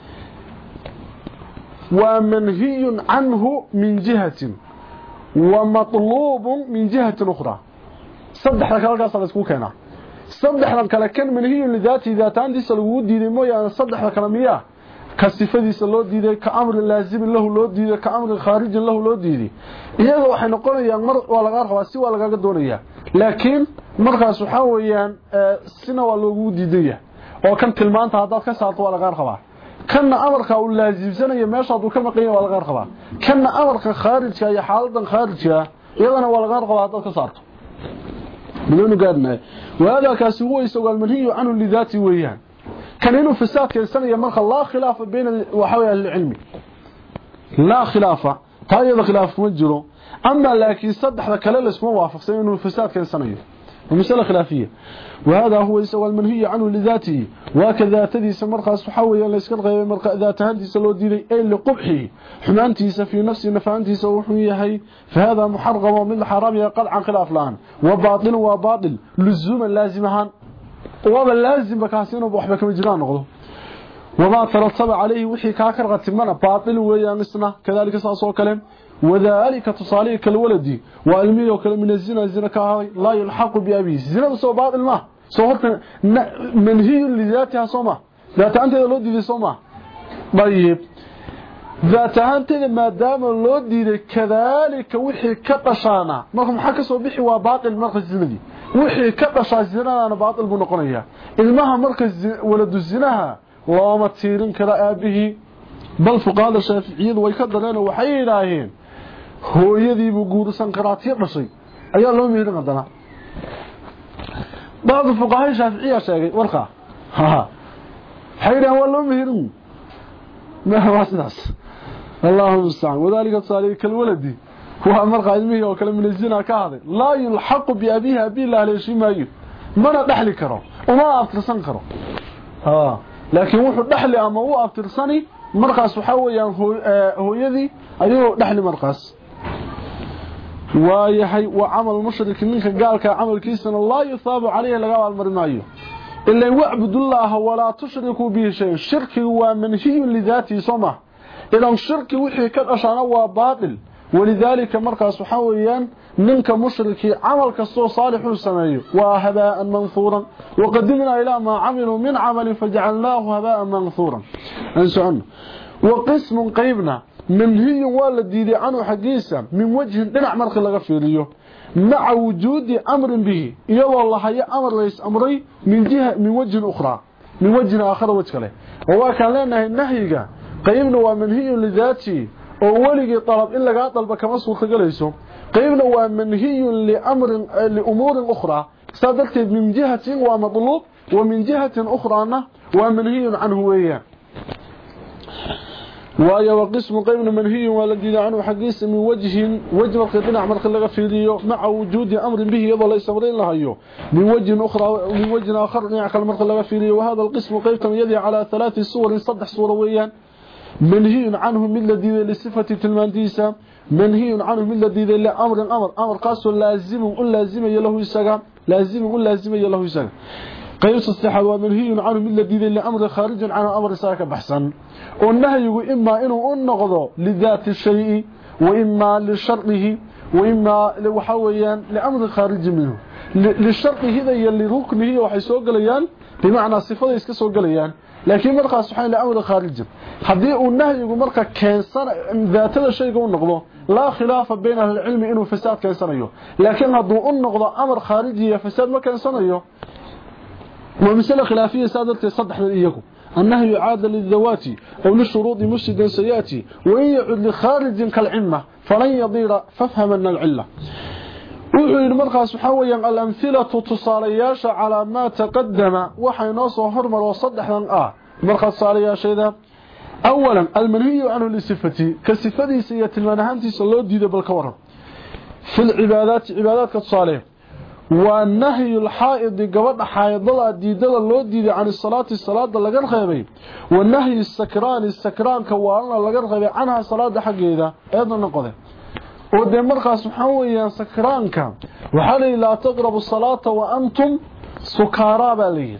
wa manhiyun anhu min jihatin wa matlubun min jihatin ukhra saddexda kala kaas la isku keenaa saddexdan kala kan manhiyu lidati dhaataan disa lagu diiday mooyaan saddexda kala miya kasifadiisa loo diiday ka amri laazim lahu loo diiday ka amri kharij lahu loo diiday iyaga waxay noqonayaan mar waa laga rabaa si waa laga doonayaa laakiin markaas waxa weeyaan sina waa loogu diidaya oo kan tilmaanta hadaad ka saarto waa laga rabaa kana amarka uu laazimsanayo meesha uu ka maqan yahay waa laga rabaa kana amarka kharijka iyo xaaladan kharijka iyadana waa laga rabaa hadaad ka saarto بدون قادنا وهذا كاسي هو يسوى المنهي عنه لذاته ويان كان إنه فساد كالسنة يمرخ لا خلاف بين وحوية العلم لا خلافة طيب خلاف مجره أما لكن صدح ذا كلال اسمه وافق سيئ إنه فساد كالسنة ومسألة خلافية وهذا هو يسوى المنهي عنه لذاته وكذا تدي سمرخ سحويا ليسكن غير مرخ ذات هندي سلو ديلي أي لقبحه حمانتي في نفسي نفعنتي سوحوية فهذا محرم ومن الحرام يقل عن خلاف الآن وباطل وباطل لزوما لازمها وهذا لازم بكاسين وبوحبك مجران نغضو وما ترتب عليه وحي كاكر غتمنا باطل ويانسنا كذلك ساسو كلام وذلك تصاليك كالولدي وعلمي وكلام من الزنا الزنا كهاي لا يلحق بأبيه الزنا سو باطل ما سو منهي لذاتها صوما ذات أنت لو دي صوما طيب ذات أنت ما دام لو دي كذلك وحي كقشانا مركم حكسوا بحي وباطل مركز الزنا وحي كقشا الزنا أنا باطل بنقنية المها مركز ولد الزنا وما تيرين كلا أبيه بل فقهاء الشافعية ويكدرين وحي إلهين هو يدي بقول سنقراتي بشي أيها الله مهرين عندنا بعض الفقهاء الشافعية شاكي ورقة ها حيرا هو الله مهرين ما هو أسناس اللهم المستعان وذلك تصالي كالولد هو أمر علمي وكلام من الزنا كهذا لا يلحق بأبيه أبي الله عليه شيء ما يجب ما ندحلي كرو وما أفترسان كرو ها لكن وحو دحلي أما هو أفترساني مرقص وحويا هويدي أيوه دحلي مرقص ويحي وعمل مشرك منك قالك عمل كيسنا الله يثاب عليه لقاء المرمايو إلا يعبد الله ولا تشركوا به شيء الشرك هو منهي لذاته صمه إذا الشرك وحي كالأشعر هو باطل ولذلك مرقص وحويا منك مشرك عمل كالصو صالح سميه وهباء منثورا وقدمنا إلى ما عملوا من عمل فجعلناه هباء منثورا أنسوا عنه وقسم قيبنا منهي والدي عنه حديثا من وجه دنع مرق لغا فيريو مع وجود أمر به يا والله هي أمر ليس أمري من جهة من وجه أخرى من وجه آخر وجه له وهو كان لنا النهي قيبنا ومنهي لذاته أولي طلب إلا قا طلب كما سوق غليسو قيبنا ومنهي لأمر لأمور أخرى صادقت من جهة ومطلوب ومن جهة أخرى ومنهي عنه وياه وهي وقسم قيبنا منهي والذي عنه حديث من وجه وجه القطنع مرق لغا فيديو مع وجود أمر به يضل ليس امرين لهيو من وجه أخرى من وجه آخر يعقل مرق لغا فيديو وهذا القسم قيبنا يدي على ثلاث صور صدح صور ويان منهي عنه من الذي لصفة تلمانتيسا منهي عنه من الذي لأمر أمر أمر قاس لازم وقل لازم يله يساق لازم وقل لازم يله يساق قيس الصحة ومنهي عنه من الذي لأمر خارج عن أمر ساك بحسن والنهي إما إنه أنقض لذات الشيء وإما لشرطه وإما لوحويا لأمر خارج منه للشرط هذا يلي ركنه وحيسوق ليان بمعنى صفة يسكسوق ليان لكن مرقى سبحانه لأمر خارج حديث النهي يقول مرقى كيسان ذات الشيء يقول نقضه لا خلاف بين أهل العلم إنه فساد كيسان أيه لكن هذا النقض أمر خارجي فساد ما كيسان أيه ومثلة خلافية سادة يصدح من إياكم النهي يعاد للذوات أو للشروط مسجد سياتي وإن يعد لخارج كالعمة فلن يضير فافهمن العلة وحي المرقى سبحانه الأمثلة تصالياش على ما تقدم وحي ناصر هرمر وصدح من آه المرقى تصالياش إذا أولا المنهي عنه لصفتي كصفتي سيئة المنهانتي صلو ديدة بالكورة في العبادات عبادات كتصاليه والنهي الحائض قبض حائض ديدة لو ديدة عن الصلاة الصلاة لغن خيبي والنهي السكران السكران كوالنا لغن خيبي عنها الصلاة حقيدة أيضا نقضي ودي مرقى سبحانه يا سكرانك وحالي لا تقربوا الصلاة وأنتم سكارى بالي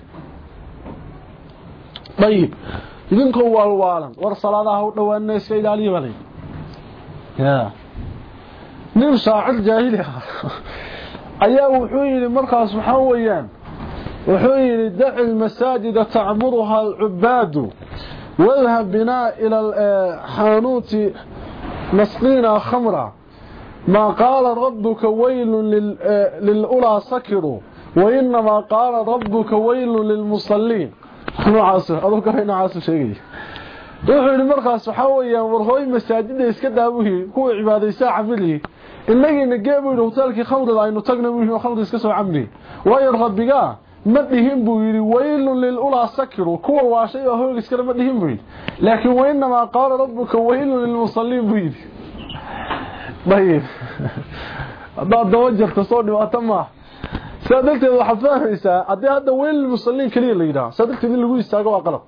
طيب idinku walwaalan war salaadaha u dhawaanay iska ilaaliyo balay ya nin shaacir jaahili ah ayaa wuxuu yiri markaas waxa weeyaan wuxuu yiri da'i masaajid ta'muruha al-ubad واذهب بنا إلى الحانوت نسقينا خمرا ما قال ربك ويل للأولى سكروا وإنما قال ربك ويل للمصلين عاصر أضوك هنا عاصر شيء wuxuu markaas waxa weeyaan warhooy masaajida iska daabuhi kuwa cibaadaysa camili inagina geebuur hotelkii khamrada aynu tagna wixii khamrada iska soo camni way rabbiga ma dhihin buu yiri waylun lil ula sakiru kuwa waashay oo hoog iska ma dhihin buu laakiin wayna ma qaala rabbuka waylun lil musallin buu yiri bayir hada dawjarta soo dhawata ma sadaqteed waxa fahmaysaa hadii hada wayl lil musallin kaliya la yiraahdo sadaqteed in lagu istaago waa qalad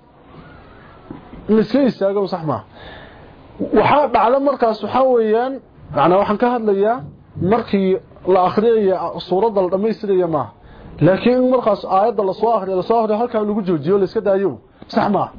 iska istaago sax ma waxa dhacdo markaas waxa weeyaan macna waxaan ka hadlayaa markii la akhriyo suurada la dhameystirayo ma laakiin markaas aayada la soo akhriyo la soo akhriyo halka lagu joojiyo la iska daayo sax ma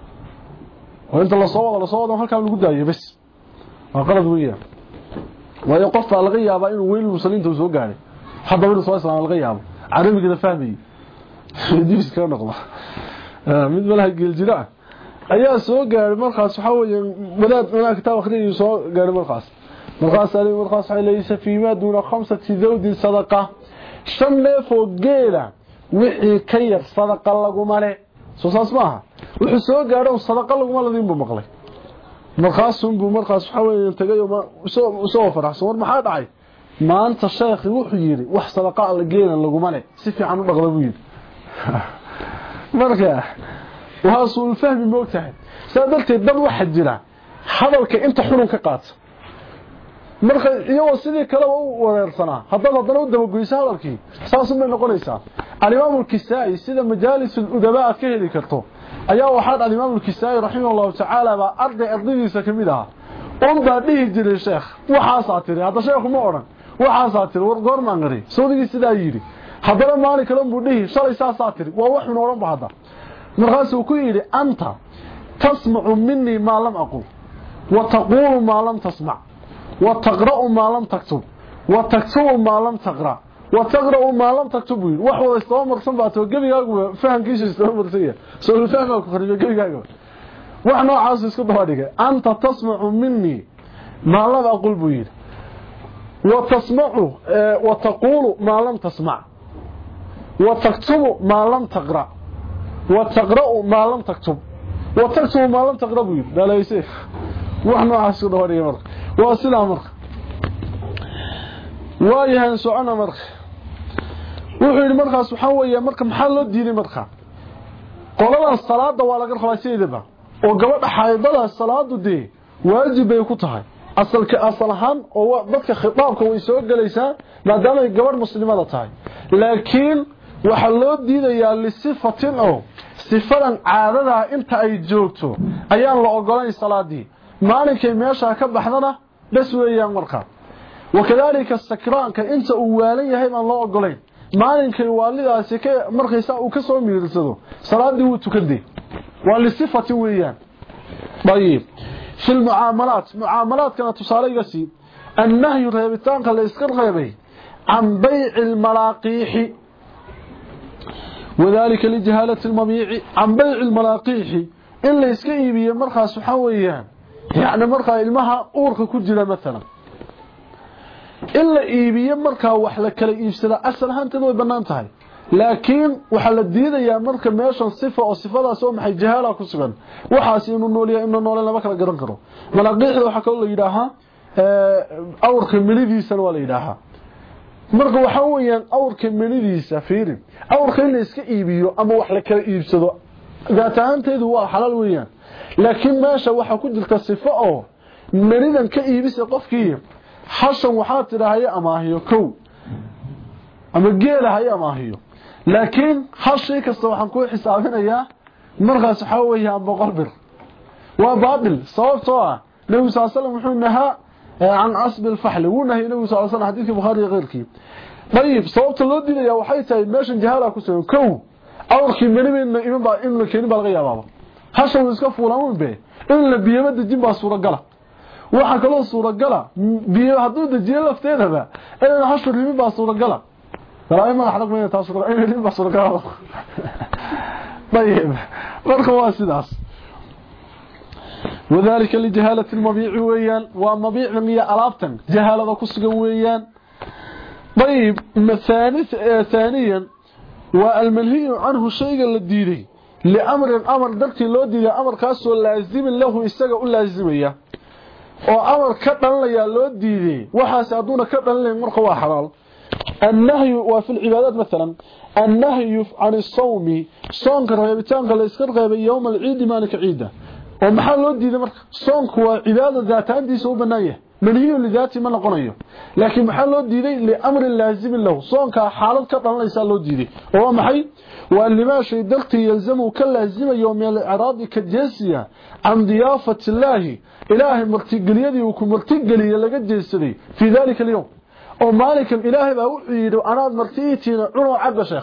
oo inta la soo wada la soo wada halka lagu daayo bas waa qalad weeyaan way qof laga yaabaa inuu weyl muslimiinta soo gaaray hadda wada soo islaam laga yaabo carabiga fahmay diis ka noqdo mid malaha geeljiraa ayaa soo gaaray markaas waxa weeyaan wadaad wanaag kitaab akhriyo soo gaaray markaas markaas ali markaas ay leeysa fiima duuna khamsati zawd sadaqa shan neef oo geela wixii ka yar sadaqa lagu male soo saas maaha wuxuu soo gaaray sadaqa lagu male buu maqlay markaas uu markaas waxa weeyaan tagay oo soo faraxsan war maxaa dhacay maanta sheekhi wuxuu yiri wax sadaqa la geela lagu male si fiican u dhaqdo buu yiri markaa وهاسو الفهم موتاهد سادلتي دad waxa jira hadalka inta xurun ka qaato marka iyo sidii kale uu wareersana hadaba hadana u daba goysa hadalkii saas ma noqonaysa al-imam al-Kisaa'i sida majaalis al-udaba ka heli karto ayaa waxa al-imam al-Kisaa'i rahimahullahu ta'ala ba arday ardaydiisa kamid ah oo baa dhihi jiray sheekh waxa saatiri hada sheekhu ma oran waxa saatiri war goor ma ngari soodigi sida yiri hadaba maalin kale buu dhihi shalay saatiri waa wax nooran bahada markaas uu ku yiri anta tasma'u minni ma lam aqul wa taqulu ma lam tasma' wa taqra'u ma lam taktub wa taktubu ma lam taqra wa taqra'u ma lam taktub wax wada soo marsan baato gabigaagu fahankiisa soo marsaya soo fahmo ku khariyo gabigaagu wax noocaas isku dabadhigay anta tasma'u minni ma lam aqul buu yiri wa tasma'u wa taqulu ma lam tasma' wa taktubu ma lam taqra وتقرأ ما لم تكتب وتكتب ما لم تقرأ لا لا يسيف وحنا عاسو دوري مرق واسلا مرق وايهان سعنا مرق وحيد مرقا سبحانه مرق محل لو ديني مرقا قولنا الصلاة waa laga rabaa sideedaba oo gabadha xaydada salaadu dii waajib ay ku tahay asalka asalahan oo dadka khitaabka way soo galaysaa maadaama ay gabadh muslimada tahay laakiin waxa loo diidayaa lisifatin oo sifadan caadada inta ay joogto ayaan la ogolayn salaadii maalinkay meesha ka baxdana bas weeyaan markaa wakadalika sakraanka inta uu waalan yahay ma loo ogolayn maalinkay waalidaasi ka markaysa uu ka soo miirsado salaadii uu tukaday waa lisifatin weeyaan طيب في المعاملات معاملات كانت تصاليغسي النهي ريبتان la iska reebay عن بيع الملاقيح وذلك لجهالة المبيع عن بيع الملاقيح إلا يسكيبيا مرخى سحويان يعني مرخى المها أورك كجلة مثلا إلا إيبيا مرخى وحلك لإيبسلا أسل هانتدو بنانتهاي لكن وحل الدين يا مرخى ماشا صفة أو صفة سوى محي جهالة كسبا وحاسي إنه نولي إنه نولي لما كان قرنكرو ملاقيح وحكا الله إلها أورك مليدي سنوى لإلها marka waxa weeyaan awrka melidiisa fiirin awrka in la iska iibiyo ama wax la kala iibsado gaataanteedu waa xalaal weeyaan laakiin meesha waxa ku jirta sifo oo melidan ka iibisa qofkii xashan waxa tiraahay amaahiyo kow ama geelahay amaahiyo laakiin hal shay kasta waxaan ku xisaabinayaa markaas waxa weeyaan boqol bir waa baadil sababtoo ah nabi sallallahu alayhi wasallam wuxuu nahaa عن عصب الفحل ونهي النبي صلى الله عليه وسلم حديث البخاري غيرك طيب صوت لو دينيا waxay tahay meeshan jahala ku soo kow awrki meelin in ba in la keenin baa laga yaabaa hashan iska fuulaan be in la biyada dib baa suura gala waxa kale suura gala biyo haduu dajiyo lafteedaba in hashan rimi baa suura gala walaay ma xadaq meena taas suura in rimi baa suura gala طيب marka waa sidaas وذلك لجهالة المبيع ويان ومبيع هي ألابتن جهالة كسغن ويان طيب ثانيا والمنهي عنه الشيء الذي لأمر الأمر درتي لو ديday amarkaas oo laazim lahu isaga u laazimaya oo amar ka dhalaya loo diiday waxaas aduna ka dhalan marka waa xalaal النهي وفي العبادات مثلا النهي عن الصوم صومك رغبتانك لا iska reebay يوم العيد مالك عيده ومحل لو ديiday marka صومك waa cibaadada daataantiisa u banaayay منهي لذاته ما نقنيو لكن محل لو ديiday لأمر لازم له صومka xaalad ka dhalanaysa loo diiday oo maxay واللما شيء دلتي يلزمه كاللازم يوم الإعراض كالجاسية عن ضيافة الله إلهي مرتقليدي وكو مرتقلي لقد جيسدي في ذلك اليوم ومالك الإلهي بأوحيد وأنا مرتيتين عنو عبد شيخ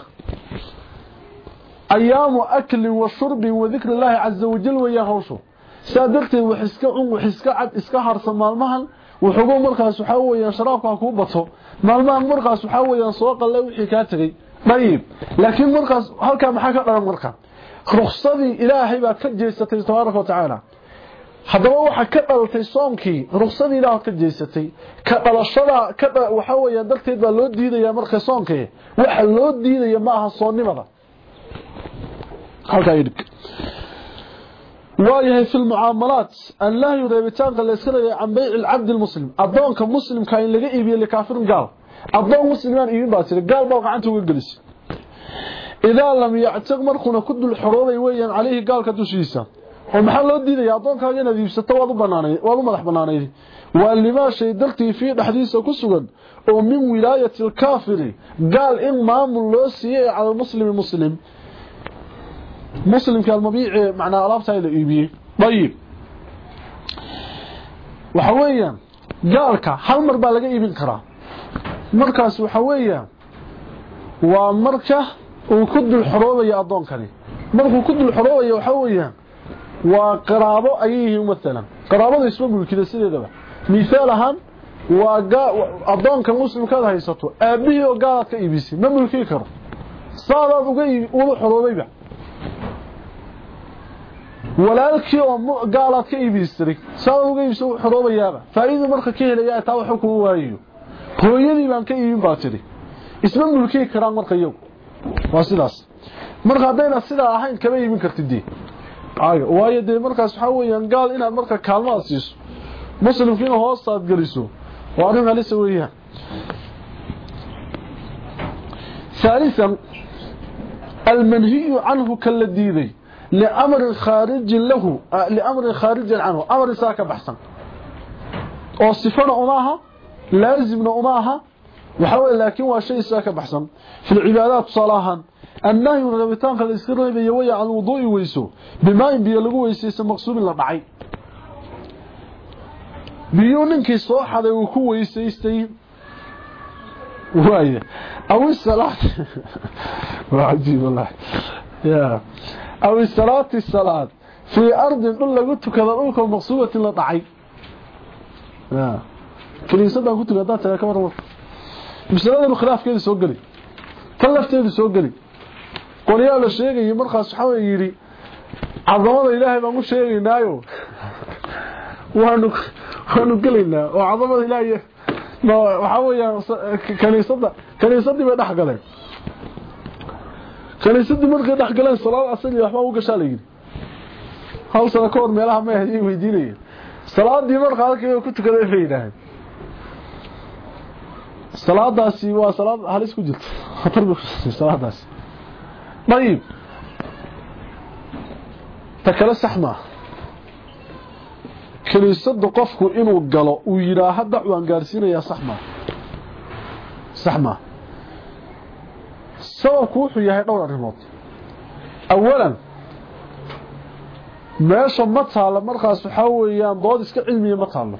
أيام أكل وشرب وذكر الله عز وجل ويهوشو سادرتي وحسكا عن وحسكا عد إسكا حرص مالمهن وحقوم مركز وحاويا شرافها كوبته مالمهن مركز وحاويا سواق الله وحكاتري طيب لكن مركز halka maxaa ka dhalan marka ruqsadii ilaahay baa ka jeesatay tabaaraka ta'ala hadaba waxa ka dhaltay soomkii ruqsadii ilaahay ka jeesatay ka dhalashada ka waxa weeyaan darteed baa loo diidaya marka soomkii waxa loo diidaya ma aha soonnimada halka yidhi waayahay fil muamalat allah yureebitaanka la iska leeyahay can bay'il abd almuslim adoonka muslimka in laga iibiyo li kaafirin gaal adoon muslimaan iibin baa tiri gaal baa gacanta uga galis idaa lam yactiq markuna ku dul xoroobay weeyaan calayhi gaalka dushiisa oo maxaa loo diiday adoonkaaga inaad iibsato waad u banaanay waad u madax banaanay waa lima shay dartii fi dhaxdiisa ku sugan oo min wilaayati al-kaafiri gaal in maamul loo siiyay cala muslimi muslim muslimka al-mabiici macna alaabta la iibiyay dayib waxa weeyaan gaalka hal mar baa laga iibin karaa markaas waxa weeyaa waa marka uu ku dul xoroobayo adoonkani markuu ku dul xoroobayo waxa weeyaa waa qaraabo ayay mesela qaraabada isma mulkida sideedaba misaal ahaan waa adoonka muslimka haysato aabihi oo gaalad ka iibisay ma mulki karo saadaad uga uu xoroobayba walaalkii oo gaalad ka iibisay saadaad uga iibsay xoroobayaaba faa'iido marka ka helaya taa waxa ku waayo hooyadii baan ka iibin baa tiri isma mulki karaan marka iyagu waa sidaas marka hadayna sidaa ahayn kama iibin kartidii ay waayo de markaas waxa weeyaan gaal inaad marka kaalmaad siiso muslimkiina hoostaad galiso waa arrin halis weeyaan ثالثا المنهي عنه كالذي لأمر خارج له لأمر خارج عنه أمر ساك بحثا oo sifana umaha laazimna umaha waxa laakiin waa shay saaka baxsan fil cibaadaat salahan annahu rabitaanka la iska reebay way aan wudu'i weyso bima in biyo lagu weysayso maqsuubin la dhacay biyo ninkii soo xaday uu ku weysaystay waaye aw salaat waajib wallahi ya aw salaati salaat fi ardin dhul lagu tukado dhulka maqsuubatin la dhacay ya kaniisada ku tukada taa ka waran misalada khilaafkeeda soo gali talafteedu soo gali qoliyaa la sheegay markaas waxa uu yiri cadamada ilaahay baan u sheegaynaayo waanu waanu galeynaa oo cadamada ilaahay waxa weeyaan kaniisada kaniisadii bay dhax galeen kaniisadii markay dhax galeen salaad asali waxba u gashaa leeyay hal sano ka hor meelaha ma ay weydiinayeen salaadii markaa halkii ku tukaday feeydaan salaadaasi waa salaad halis ku jirta khatar bu salaadaasi طيب takala saxma kaniisada qofku inuu galo uu yiraahdo dacwaan gaarsiinaya saxma saxma sababku wuxuu yahay dhowr arrimood awalan meesha ma taalo markaas waxa weeyaan dood iska cilmiye ma taalo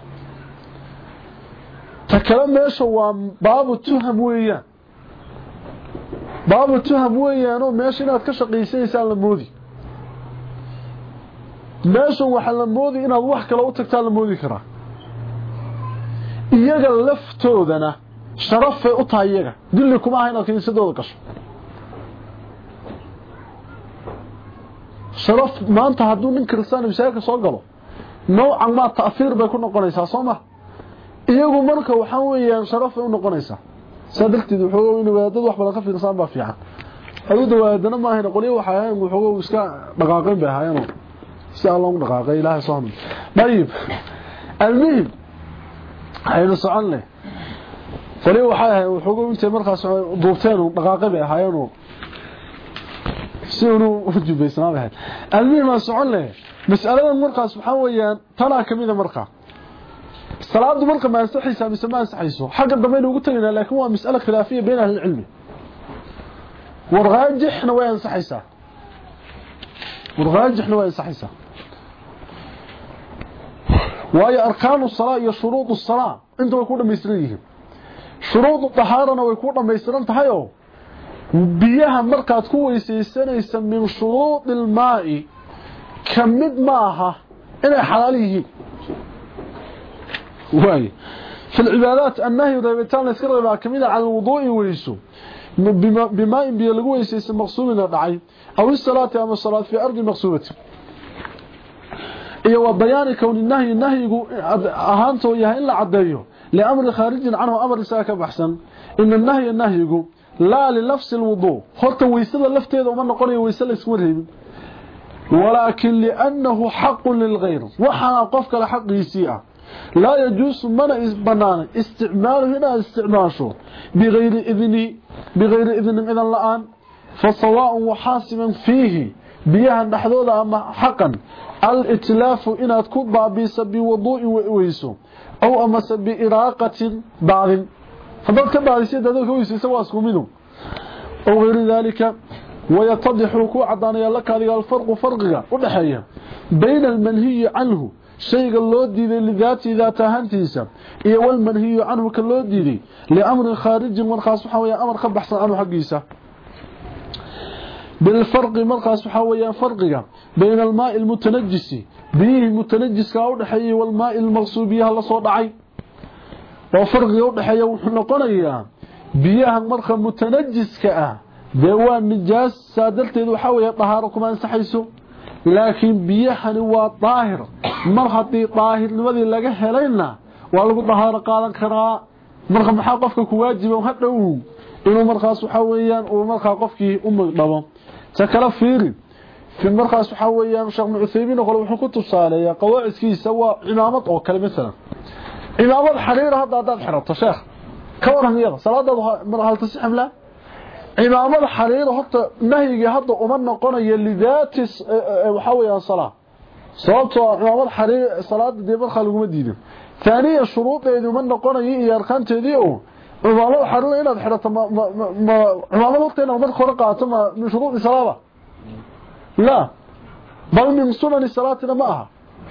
takala meesha waa baabu tuham weeyaan baabu tuham weeyaan oo meesha inaad ka shaqeysaysaa la moodi meesha waxa la moodi inaad wax kale u tagtaa la moodi karaa iyaga laftoodana sharaf ay u tahay iyaga dilli kuma aha inaad kaniisadooda gasho sharaf maanta hadduu nin kristaan misaaka soo galo noocan ma ta'fiir bay ku noqonaysaa sooma iyagu marka waxa weeyaan sharaf u noqonaysaa sadarteed wuxuu inuu wadaad wax badan ka fiirsan baa fiican awooda wadaadana ma ahayna qoliyo waxa ay wuxuu iska dhaqaaqeen bay ahaayeen si Allah u dhaqaaqay ilaahay soomaa dayib almuhim aynu soconle qoliyo waxa ay wuxuu intee markaas duubteen dhaqaaqay bay ahaayeen si uu u jibeysnaa almuhim soconle mas'alada markaas waxa weeyaan tala kamida markaa salaadu marka ma ansaxaysa mise ma ansaxayso xagga dambe ugu tagayna laakiin waa mas'ala khilaafiye bayna ahli ilmi warajixna way ansaxaysa warajixna way ansaxaysa waayo arkaanu salaa iyo shuruudu salaa inta way ku dhameystiran yihiin shuruudu tahaarana way ku dhameystiran tahay oo biyaha markaad ku weysaysanaysa min shuruudil maa'i kamid maaha inay xalaal yihiin واي في العبادات النهي ريبتان لسكر ريبا كميدا عن الوضوء ويسو بما إن بيلغو يسيس مقصومنا دعي أو الصلاة أما الصلاة في أرض مقصوبة إيا وبيان كون النهي النهي أهانته إياه إلا عديه لأمر خارج عنه أمر ساكا بحسن إن النهي النهي لا لنفس الوضوء خلط ويسل اللفتة ومن نقول ويسل اسمه ولكن لأنه حق للغير وحنا قفك لحق يسيئة لا يجوز من بنان استعماله هنا استعماشه بغير إذن بغير إذن إذن الآن فسواء وحاسما فيه بيها نحذوذ أما حقا الاتلاف إن تكون بابيس بوضوء وإويسو أو أمس بإراقة بعض فضلت بعض الشيء ذلك ويسو سواسكم منه أو غير ذلك ويتضح ركوع عدانيا لك هذه الفرق فرقها ونحيا بين المنهي عنه shayga loo diiday lidaati daata ahaantiisa iyo wal manhiyo anhu ka loo diiday li amr kharij markaas waxa weeye amar ka baxsan anhu xaqiisa bil farq markaas waxa weeye farqiga bayna al maa' al mutanajjis bihi mutanajjiska u dhaxeeyay wal maa' al maqsubiyaha la soo dhacay oo farqiga u dhaxeeya wuxuu noqonayaa biyaha marka mutanajjiska ah deewaan nijaas saadalteedu waxa weeye tahaaro kuma ansaxayso laakiin biyahani waa daahir mar hadii daahirnimadii laga helayna waa lagu dahaaro qaadan karaa marka maxaa qofka ku waajibo hadhow inuu markaas waxa weeyaan uu markaa qofkii u magdhabo ta kala fiiri fi markaas waxa weeyaan Sheekh Mu'thaymin qolo wuxuu ku tusaaleeyaa qawaacidkiisa waa imaamad oo kale mesela imaamad xariir hadda dad xirato sheekh ka waran iyada salaada mar hal tasixim la imaamad xariir horta nahyiga hadda uma noqonayo lidaatis waxa weeyaan salaa sababtoo imaamad xariir salaada deebar khaluguma diido ثانيا shuruudeedu ma noqonayo iyo arkaanteedii oo imaamad xariir inaad xirato ma imaamad waqtiina mar hore qaato ma shuruud salaada la bal min sunan salaatina ma aha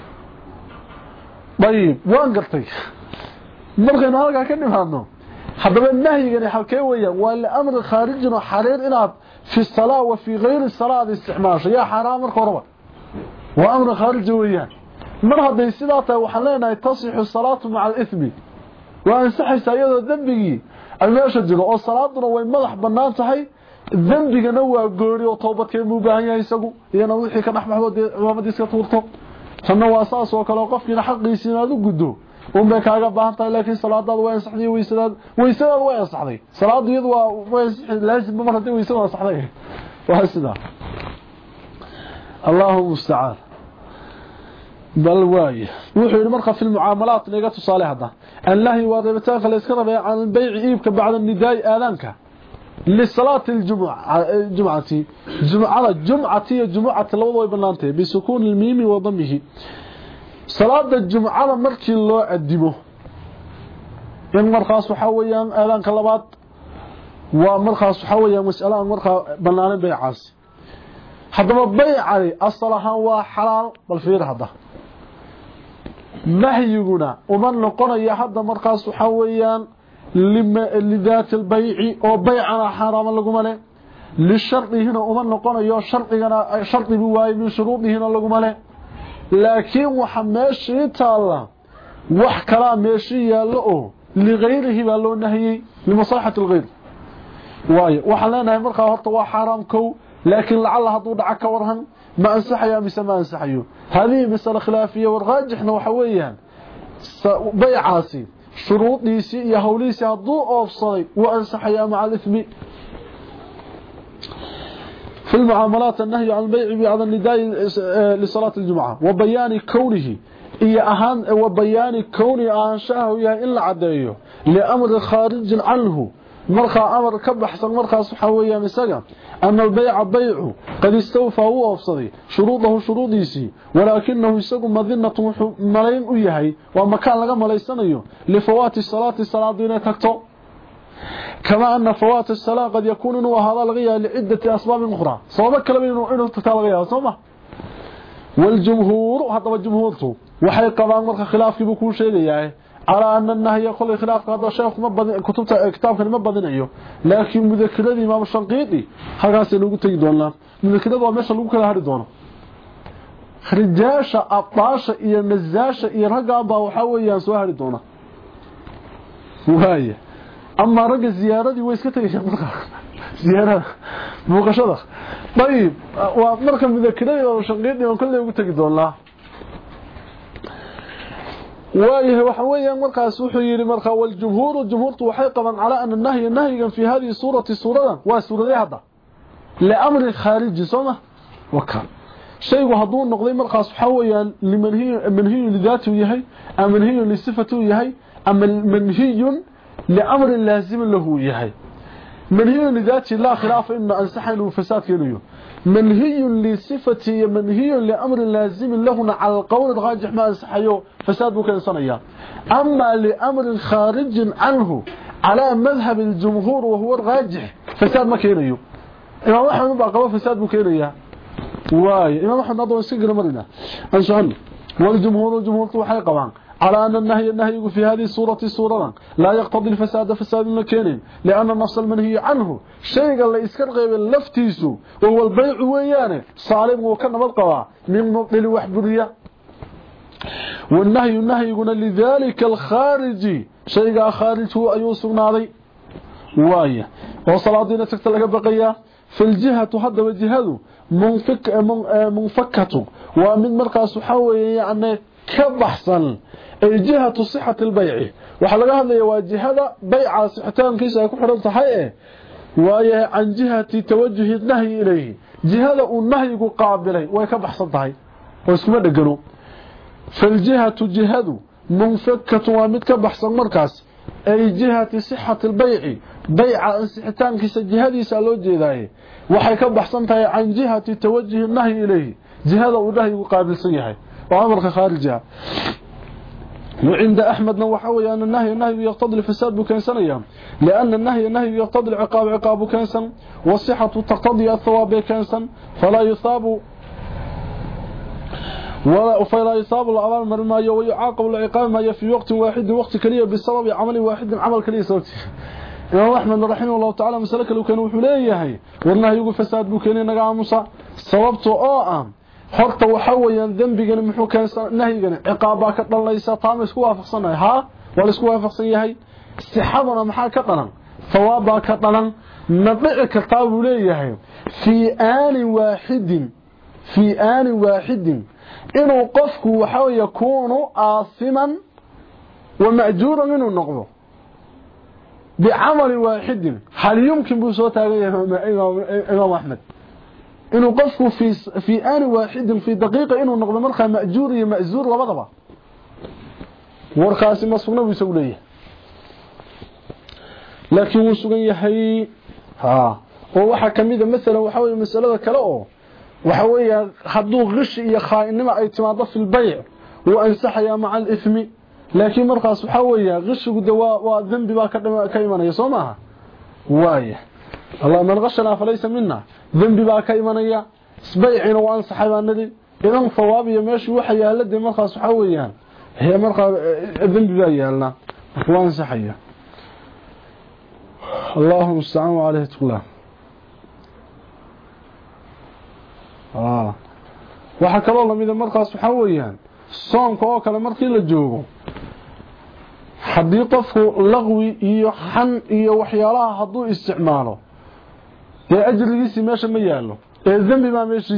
طيب waan gartay markaynu halka ka dhimaano hadaba nahyigani halkee weeyaan waa la amr kharijin oo xariir inaad fi salaa wa fi ghayr salaa isticmaasho ya xaraam marka horeba waa amr kharij weeyaan mar haday sidaa tahay waxaan leenahay tasixu salaatu ma'a al-ithmi waa ansaxaysa iyadoo dambigi ay meesha jiro oo salaaduna way madax banaan tahay dambigana waa goori oo toobadkee mu baahan yahay isagu iyana wixii ka dhaxbaxdo imaamadiiska tuurto tanna waa saas oo kale qofkina xaqiisina aad u gudo um bay kaaga baahan tahay laakiin salaadaadu way ansaxday weysadaad weysadaad way ansaxday salaadu iyadu waa way laazim mar haday weysada ansaxday waa sida Allahu musta'an bal waay wuxuu marka fi muamalat naga tusaale hada allahi wa rabbitaan kale iska rabay aan bay'i iibka bacda nidaay aadanka لصلاه الجمعه جمعتي جمعه جمعتي جمعه لوضو way banaantay بسكون الميم وضمه صلاه الجمعه markii loo adimo in markaas waxa weeyaan aadanka labaad waa markaas waxa weeyaan mas'ala marka banaan bay'aas hadaba bay'ay asalahan waa xalaal bal fiir hada nahyiguna uma noqonayo hada markaas waxa weeyaan لذات البيع او بيعنا حرام لغما له للشرط هنا وما نقونيو شرطنا شرط بواي من شروطه هنا لغما له لكن waxa meeshii taala wax kala meeshii yaalo oo ligayrihi baa loo nahiyay limaslahati alghayr waayo waxa leenahay marka horta waa xaraam kow laakiin lacala haduu dhaca ka warhan ما أنسحيا بس ما أنسحيو هذه مسألة خلافية والراجحنا وحويا بيعاسي شروط ليسي يهوليسي الضوء أفصلي وأنسحيا مع الإثم في المعاملات النهي عن البيع بعد النداء لصلاة الجمعة وبيان كونه إيا أهان وبيان كونه أنشاه إلا عديه لأمر خارج عنه مرخى أمر كبحسن مرخى صحويا مساقا أن البيع بيع قد استوفى هو أفصدي شروطه شروطيسي ولكنه يساق مذنة ملايين أيهي ومكان لغا ملايسانيو لفوات الصلاة الصلاة دين تكتو كما أن فوات الصلاة قد يكون وهذا لغيها لعدة أسباب أخرى صوابك كلمين إنه تتالغيها صوبة والجمهور هذا الجمهورته وحي قبان مرخى خلاف بكل شيء يعني على أن النهي يقول خلاف هذا الشيخ كتبت كتاب ما بدنيه لكن مذكرة الإمام الشنقيطي هكذا لو تجدون الله مذكرة ومشى لو كلا هذي دونه رجاشة أبطاشة إيا نزاشة إيا رقابة وحاوية سوى هذي دونه وهي أما رقى الزيارة دي ويسكتها يا شيخ زيارة موقشة طيب ومركب مذكرة والشنقيطي وكله يقول تجدون الله وايه وحويا مركز وحيري مركز والجمهور والجمهور وحي طبعا على أن النهي النهي في هذه الصورة الصورة والصورة هذا لأمر خارجي صمة وكان شيء وهضون نقضي مركز حويا لمنهي منهي لذاته يهي أم منهي لصفته يهي أم منهي لأمر لازم له يهي منهي لذاته لا خلاف إن أنسحن وفساد كينيو منهي لصفته منهي لأمر لازم له على القول الراجح ما أنسحيه فساد ممكن صنيا أما لأمر خارج عنه على مذهب الجمهور وهو الراجح فساد ما كينيو إمام أحمد بقى قوى فساد مكينيا واي إمام أحمد نضوى السجن مرنا أنشأن والجمهور والجمهور توحي قوان على أن النهي النهي في هذه الصورة الصورة لا يقتضي الفساد فساد مكين لأن النص المنهي عنه شيء اللي يسكر غيب اللفتيسو وهو البيع ويانه صالب وكان بالقواع من مبطل وحبرية والنهي النهي يقول لذلك الخارجي شيء خارج هو أيوسف ناضي وايه وصلاة دينة تكتلق بقية في الجهة هذا وجهه منفك منفكة ومن مركز حوي يعني كبحصن الجهة صحة البيع وحلقة هذا وجهة بيع صحتان كيسا يكون حرم تحيئه وهي عن جهة توجه النهي إليه جهة النهي قابله ويكبحصن تحي واسمه دقنو فالجهة جهة منفكة ومن كبحصن مركز أي جهة صحة البيع بيع صحتان كيسا جهة يسألو جيداي وحي كبحصن تحي عن جهة توجه النهي إليه جهة النهي قابل صيحي وأمرك خارجها وعند أحمد نوحوي أن النهي النهي يقتضي الفساد بكنسن أيام لأن النهي النهي يقتضي العقاب عقاب كنسن والصحة تقتضي الثواب كنسن فلا يصاب ولا فلا يصاب العمل مرما ويعاقب العقاب ما في وقت واحد وقت كليه بسبب عمل واحد عمل كليه سوتي إمام أحمد رحمه الله تعالى مسألة لو كانوا حليه والنهي يقول فساد بكنين نقامصة صوبته آه horta waxa weeyaan dambigan muxuu keensan nahyigan ciqaaba ka dhalaysa taam isku waafaqsanay ha wala isku waafaqsan yahay sixadana maxaa ka dhalan thawaaba ka dhalan nabici ka taab leeyahay fi aan waahidin fi aan waahidin inuu qofku waxa uu yakuunu aasiman wa ma'juuran inuu noqdo bi'amal waahidin hal yumkin bu soo taagay Imam Ahmed إنه قصه في في آن واحد في دقيقة إنه نقضى مرخى مأجور مأزور لبضبا ورخاسي مصفنا ويسوليه لكن وسوغن يحيي ها وwaxa kamida mesela waxa way masalada kale oo waxa way haduu qish iyo khaainimo ay timaado fil bay' oo ansaxaya maca al-ithmi laakiin markaas waxa way qishigu dawaa waa dambi ba ka ka imanaya Soomaha waaya Allah man qashana falaysa minna dambi ba ka imanaya isbay'ina waan saxabanadi idan thawaab iyo meeshii waxa yaalada markaas waxa weeyaan هي markaa dambi ba yaalna waan saxaya اللهم استعان عليه تقلا اه waxa kale oo lamida markaas waxa weeyaan soonka oo kale markii la joogo hadii qofku laqwi iyo xan iyo waxyaalaha haduu isticmaalo ee ajrigiisa meesha ma yaalo ee dambi ma meesha yimid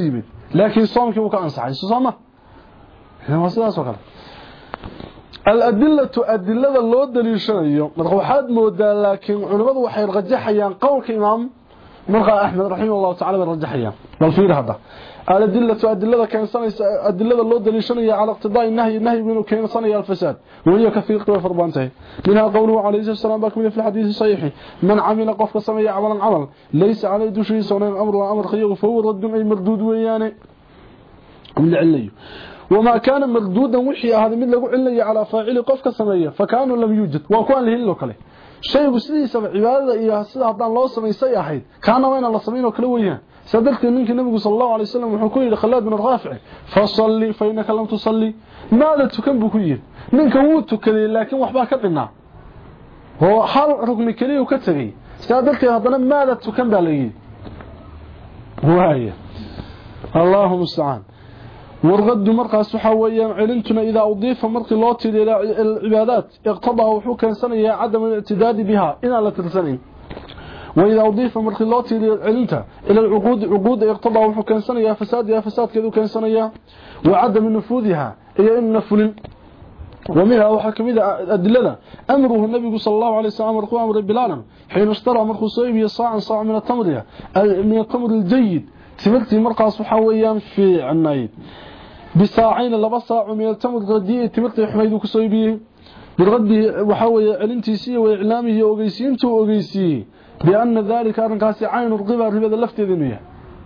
laakiin soomkii uu ka ansaxay sooma waa sidaas oo kale الأدلة أدلة لو دليشanayo marka waxaad moodaa laakiin culimadu waxay rajaxayaan qowlka imaam marqa Ahmed rahimahullah ta'ala rajaxayaan bal fiir hada الأدلة أدلة كان sanaysa أدلة لو دليشanayo على اقتضاء النهي النهي منه كان sanaya الفساد وهي كثير قوي فربانته منها قوله عليه السلام باكمل في الحديث الصحيح من عمل قف سمي عملا عمل ليس عليه دشي سنن امر وامر خير فهو رد اي مردود ويانه من عليه وما كان مردودا وحي هذا من لو عليه على فاعل قف سميه فكانوا لم يوجد وكان له لو كله شيء سيده عباده iyo sida hadaan loo sameeyay ahayd kaana wayna la sameeyo kala weeyaan sadaqtii ninka nabiga sallallahu alayhi wasallam wuxuu ku yiri Khalid bin Rafi' fa salli fa inaka lam tusalli maada tukan buu ku yiri ninka wuu tukaday laakiin waxba ka dhinaa oo hal rugni kaliya ka tagay sadaqtii hadana maada tukan baa leeyay waaya Allahu musta'an warqad markaas waxa weeyaan cilintuna ida udiifa markii loo tiiray cibaadaat iqtada wuxuu keensanaya cadam i'tidaad biha ina la tirsanin وإذا أضيف مرخي الله علمته إلى العقود عقود اقتضى وحو كان سنيا فساد يا فساد كذو كان سنيا وعدم نفوذها إلى إن نفل ومنها وحكم إذا أدلنا أمره النبي صلى الله عليه وسلم مرخو أمر بلالا حين اشترى مرخو صيبي صاعا صاع من التمر من التمر الجيد تمرتي مرقى صحويا في عنايد بساعين لبصاع من التمر الرديء تمرتي حميدو كصيبي بالغد وحاول علمتيسيه وإعلامه وقيسينته وقيسيه بأن ذلك أرنكاسي عين الربا الربا اللفتي ذنية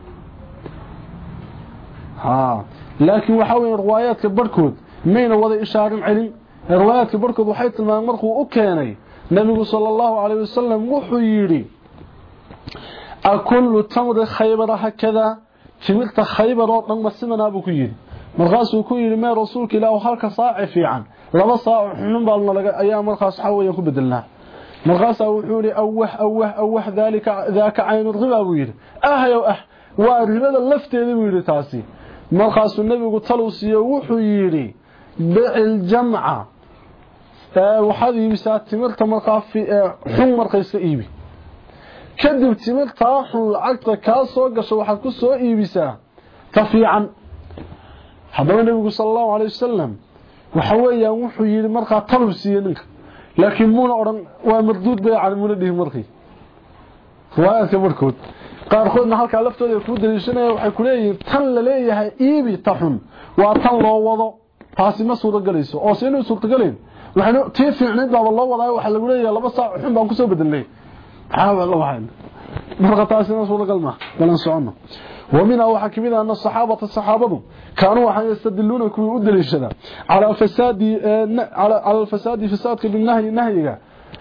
ها لكن وحاول الروايات كبركود مين وضع إشارة علم الروايات كبركود وحيث المرخو أكيني النبي صلى الله عليه وسلم وحيري أكل تمر خيبر هكذا تمرت خيبر وطن مسمنا أبو كيري مرخاسو كيري ما رسولك لا وحالك صاعفي عن لما صاع حنون بالنا أيام مرخاص حاول يكون بدلنا مرخاص وحولي أوح أوح أوح ذلك ذاك عين الربا ويري أه يا أه والربا اللفتي ذي ويري تاسي مرخاص النبي قلت له سيوحو يري بيع الجمعة أه وحذي بساعة تمرت مرخاص في أه حن مرخيص إيبي كدب تمرت حن العقد كاسو قشو واحد كسو إيبي ساعة تفيعا حضر النبي صلى الله عليه وسلم وحويا وحو يري مرخاص طلب سينك لكن مونا أوران ومردود بي على مونا ديه مرخي فواياتك مركود qaarkoodna halka laftooda ku daliishanaya waxay ku leeyihiin tan la leeyahay iibi taxun waa tan loo wado taasi ma suura galayso oo si inuu suurta galeen waxaanu tii fiicneed baa loo wadaa waxa lagu leeyahay laba saac xun baan ku soo bedelnay xaawal la waxaan marka taasi ma suura galma balan socono ومنها وحكمنا أن الصحابة الصحابة كانوا وحن يستدلون كوي أدليشنا على فساد على الفساد فساد بالنهي نهيها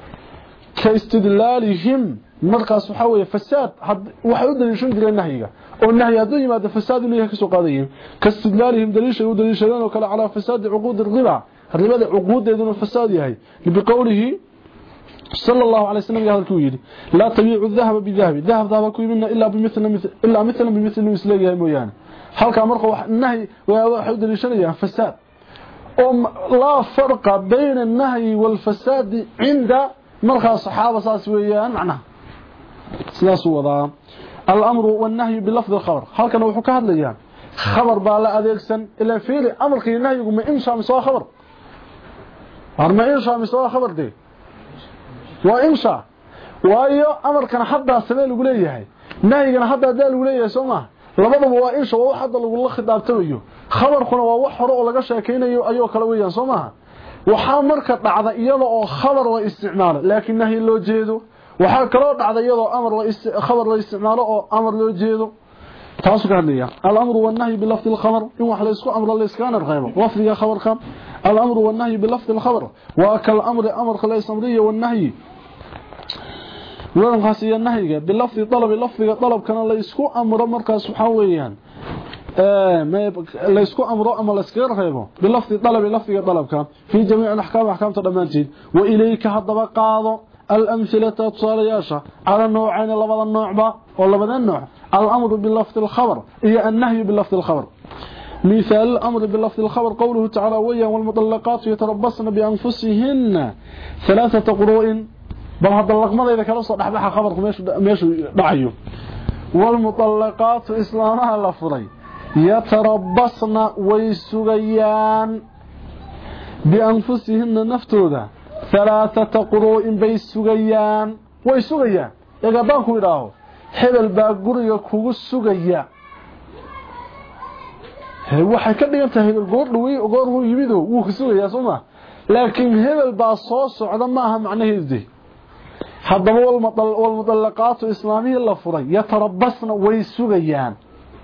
كاستدلالهم مرقص وحوي فساد waxay u daliishan jireen nahyiga oo nahyi haduu yimaado fasaad inuu ka soo qaadayo kastidlaalihim daliishay u daliishadaan oo kala ala fasaad uquud riba ribada uquudeeduna fasaad yahay biqowlihi صلى الله عليه وسلم يقول كويدي لا تبيع الذهب بالذهب الذهب ذهب كوي منا الا بمثل مثل الا مثلا بمثل مثله مويان halka marka wax nahyi waxa u daliishanaya fasaad oo la farqa bayna an-nahyi wal fasaad inda marka saxaaba saas weeyaan macna sidaas wada al-amru wan-nahyi bi-lafdh al-khabar halkan wuxuu ka hadlayaa khabar baa la adeegsan ila fiili amarkii nahyigu ma insha mi soo khabar arma insha mi soo khabar de wa insha waayo amarkan hadda sabay lagu leeyahay nahyigana hadda daa lagu leeyahay Soomaa labadaba waa insha waa hadda lagu la khidaabtayo khabarkuna waa wax hore oo laga sheekeynayo ayoo kala weeyaan Soomaa waxa marka dhacda iyada oo khabar la isticmaalo laakiin nahyi loo jeedo waxa kale oo dhacda iyada oo amar la khabar la isticmaalo oo amar loo jeedo taas ka hadlaya al-amru wan-nahyi bi-lafdh al-khabar in wax la isku amro la iskaana qaybo lafdiga khabarka al-amru wan-nahyi bi-lafdh al-khabar wa kal-amri amr khalas amriya wan-nahyi وان قاسيه النهيغا بلفظ طلب لفظ طلب كان لا اسكو امر markaas waxa weeyaan ee ma la isku amro ama la iska reebo بلفظ طلب لفظ طلبka في جميع الاحكام احكامته dhamaanteed wa ilayka hadaba qaado الامثله تصالياشا على نوعين لبدا نوعبا oo labada nooc الامر بلفظ الخبر هي النهي بلفظ الخبر مثال الامر بلفظ الخبر قوله تعالى ويا والمطلقات يتربصن بانفسهن ثلاثه قروء بل هذا اللقمه كلا soo dhaxbaxa khabarku meeshu meeshu dhacayo wal mutallaqat islaamaha la furay يتربصن ويسغيان بأنفسهن نفتودا ثلاثة قروء بيسغيان ويسغيان يقبان كويراهو حبل باقوريا كوغو سغيا waxay ka dhigan tahay goor dhawey goor uu yimido wuu ku sugayaa Soomaa laakiin hebel baa soo socda ma aha macnaheedu haddaba wal madal wal mudallaqaatu islaamiga la furay yatarabasna way sugayaan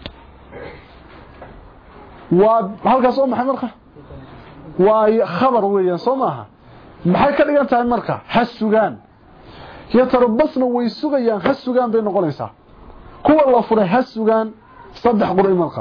waa halkaas oo maxay marka waa khabar weeyaan Soomaa maxay ka dhigan tahay marka hasugaan yatarabasna way sugayaan hasugaan bay noqonaysaa kuwa la furay hasugaan saddex qori marka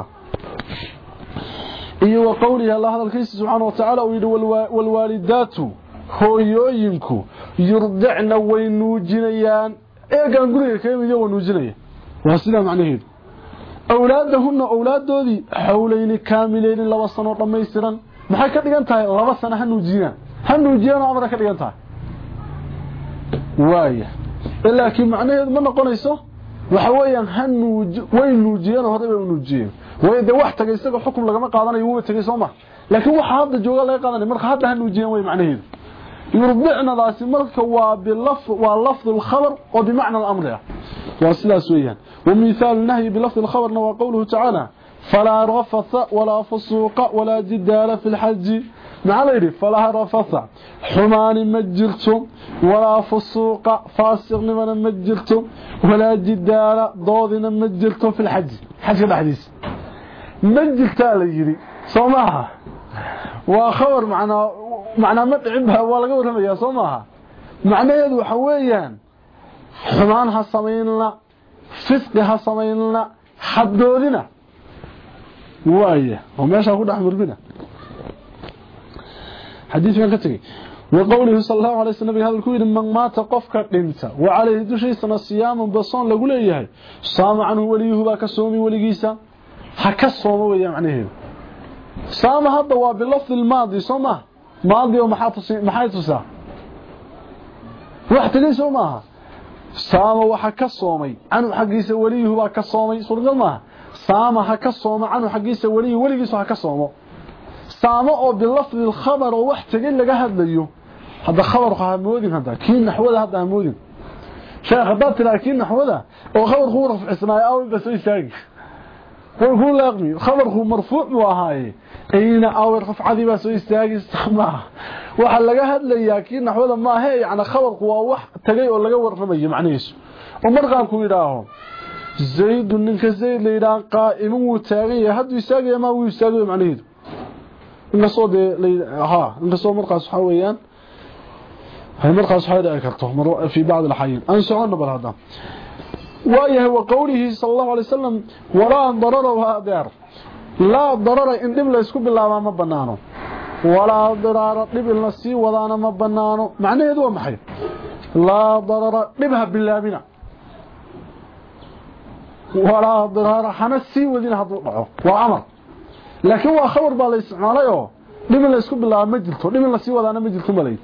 iyo qowliga Allah hadalkiisa subhanahu wa ta'ala oo wal walidaatu hooyooyinku yurdicna way nuujinayaan eegan guriga ka yimid oo nuujinaya waa sida macnaheedu awlaadahuna awlaadoodii xawlayni kaamileen laba sano dhameystiran maxay ka dhigan tahay laba sano ha nuujiyaan ha nuujiyaan amra ka dhigan tahay waaya laakiin macnaheedu ma noqonayso waxa weeyaan ha nuuj way nuujiyaan hore way nuujiyeen wayda wax tagay isaga xukum lagama qaadanayo wuu tagay Soomaa laakiin waxa hadda jooga laga qaadanay marka hadda ha nuujiyaan way macnaheedu yurdicna daasi marka waa bilaf waa lafd al-khabar oo bimaana al-amr waa sidaas weeyaan ومثال النهي بلفظ الخبر هو قوله تعالى فلا رفث ولا فسوق ولا جدال في الحج مع غيره فلا رفث حمان مجرتم ولا فسوق فاسق من مجرتم ولا جدال ضاضنا مجرتم في الحج حج الحديث مجرتا ليري سوماها وخبر معنا معنا مدعبها ولا غورميا سوماها معناheedu waxa weeyaan xumaan ha sameeyna fisqi ha sameeyna xadoodina waaye oo meesha ku dhax murbina xadiiskan ka tagay وقوله صلى الله عليه وسلم هذا الكوير من مات قفك دنتا وعليه دشيسنا صيام بصون لغو leeyahay saama anhu waliyuhu ba ka soomi waligiisa ha ka soomo weeyaan macnaheedu saama hadda waa bilafd al-maadi sooma maadi oo maxaa tusi maxay tusaa wax tagay soomaa saama waxa ka soomay anu xaqiisa waliyuhu ba ka soomay suurgal ma saama ha ka soomo anu xaqiisa waliyuhu waligiisa ha ka soomo saama oo bilafd al-khabar oo wax tagay laga hadlayo hada khabar qahamoodin hada kiin naxwada hada hamoodin sheekh hada laakiin naxwada oo khabar uu rafcisnaa aw bas isaag wuxuu laaqmi khabarku marfuuc waa ahaay ayna aw rafcadi bas isaagi saxma waxa laga hadlayaa kiin naxwada ma aha yaani khabarku waa wax tagay oo laga warramayo macnihiisu oo markaan ku yiraaho zayd ninka zayd leeyaan qaa'imun uu taagan yahay haduu isaagay ma uu isaagay macnihiisu inta soo de ha inta soo markaas waxa weeyaan hay markaas waxa ay karto mar fi baad al-hayyin an socona bal hada waayahay waqawlihi sallallahu alayhi wasallam wala darara wa dar la darara in dib la isku bilaaba ma banaano wala darara dib la si wadaana ma banaano macnaheedu waa maxay la darara dibha bilaabina wala darara hana si wadina hadu dhaco waa amar laakiin waa khabar baa la isticmaalayo dib la isku bilaabo ma jirto dib la si wadaana ma jirto malay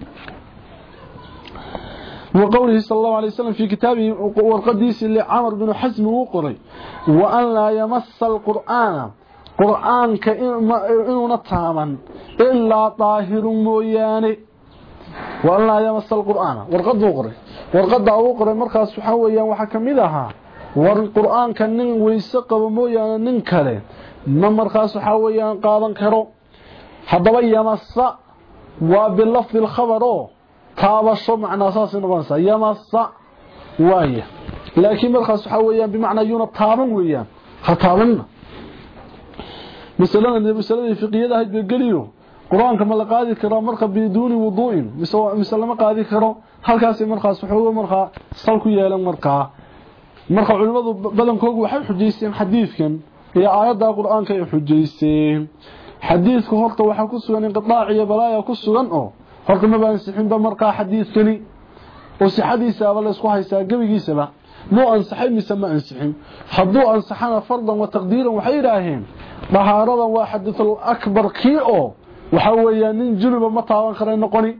وقوله صلى الله عليه وسلم في كتابه والقديس اللي عمر بن حزم وقري وأن لا يمس القرآن قرآن كإنه نطاما إلا طاهر موياني وأن لا يمس القرآن والقد وقري والقد وقري مركز سحويا وحكم لها والقرآن كان ويسقب مويانا ننكره ما مركز سحويا قاضا كرو حضب يمس وباللفظ الخبره taabasho macna asaas noqonaysa yamasa waaya laakiin markaas waxa weeyaan bimaana yuna taaban weeyaan ha taabanna misalana misalada fiqiyada hay geliyo quraanka ma la qaadi karo marka biduuni wuduu'in misal ma qaadi karo halkaas markaas wuxuu markaa sal ku yeelan markaa marka culimadu badankoodu waxay xujeysteen xadiiskan iyo aayada quraanka ay xujeysteen xadiisku horta waxa ku sugan in qitaac iyo balaaya ku sugan oo horta ma baan sixin ba marka xadiiskani oo sixadiisa la isku haysaa gabigiisaba ma ansaxay mise ma ansixin haduu ansaxana fardan wa taqdiiran waxay raaheen bahaarada waa xadiithul akbar kii oo waxa weeyaan nin junuba ma taaban karo noqoni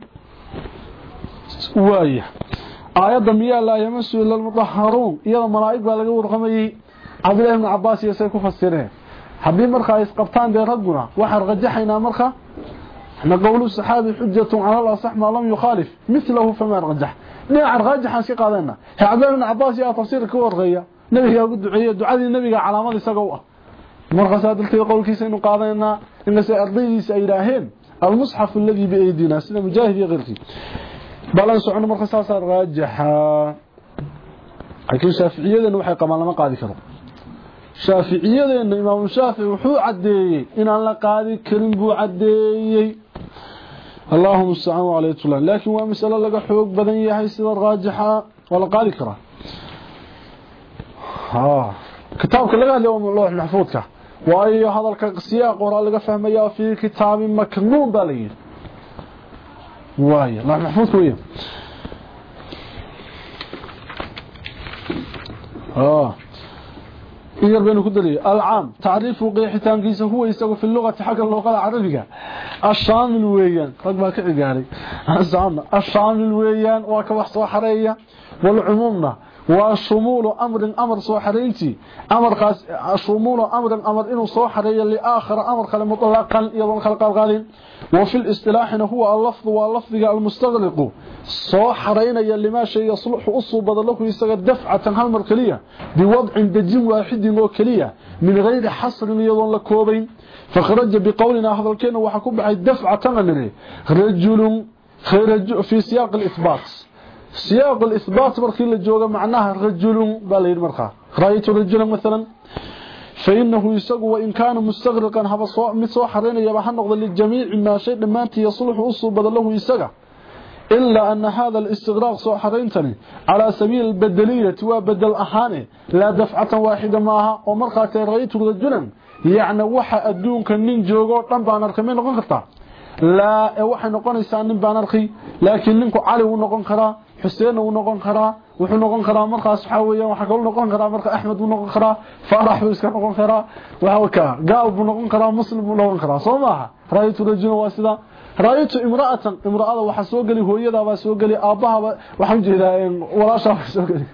waaya aayada miya la yamasu lil mutahharun iyada malaa'ig baa laga warqamayay Abdullah ibn Abbas iyo say ku fasireen حبي مرخا يسقبتان دي رجنا وحر رجحنا مرخا احنا قول الصحابي حجة على الله صح ما لم يخالف مثله فما رجح نعر راجح سي قادنا عبد بن عباس يا تفسير كورغيا نبي يا دعيه دعاء النبي علامات اسقوا مرخا سادلتي قولكيس انه قادنا ان سي ارضيس اي راهين المصحف الذي بايدينا سيده مجاهد غيرتي بلان سعنا مرخا ساسا راجحا لكن شافعيدنا waxay qamaan lama qaadi karo shaafiiciyadeenna imaam shaafici wuxuu cadeeyay in aan la qaadi karin buu cadeeyay Allahumma salli alayhi wa sallam laakiin waa mas'ala laga xoog badan yahay sida raajixa wala qaadi kara ha kitaabka laga hadlayo loox maxfuudka waayo hadalka siyaaq qora laga fahmaya fi kitaab maknuun balay waayo loox maxfuudku weeye اه يربين كدري العام تعريف قيحتان كيس هو يسوي في اللغه حق اللغه العربيه الشامل ويان رقم كغاري الشامل الشامل ويان وك wax soo xareeya wal umumna wa shumul amr amr soo xareeyti amr qaas shumul amr amr inuu soo xareeyo li aakhir amr kale mutlaqan iyo kala qalqalin wa fi al-istilahna huwa al-lafz wa lafziga al-mustaghliq soo xareynaya lima shay yasluhu usoo badalo isaga dafcatan hal mar kaliya bi wad'in dajin waahidin oo kaliya min ghayri hasr iyadoo la koobayn fakhraja bi qawlina hadalkeena waxa ku baxay dafcatan anani rajulun kharaj fi siyaq al-ithbat siyaq al-ithbat markii la joogo macnaha rajulun balayr marka ra'aytu rajulan مثلا فإنه يسق وإن كان مستغرقا هذا سو مid soo xareynaya waxa noqdo li jamiic ma shay dhamaantii yasluhu usoo badalo isaga إلا أن هذا الاستغراق سو حرينتني على سبيل البدلية وبدل أحاني لا دفعة واحدة معها ومرقات رأيت رجلا يعني وحا أدونك النين جوغو طنبا نرخمين نقون خطا لا وحا نقون إسان نبا نرخي لكن ننكو علي ونقون خرا حسين ونقون خرا وحو نقون خرا مرقا صحاوية وحا قول نقون خرا مرقا أحمد ونقون خرا فرح ويسكا نقون خرا وحاوكا قاوب ونقون خرا مسلم ونقون خرا صوماها رأيت رجلا واسدا رأيت امرأة امرأة waxa soo gali hooyada baa soo gali aabaha waxaan jeedaa walaasha soo gali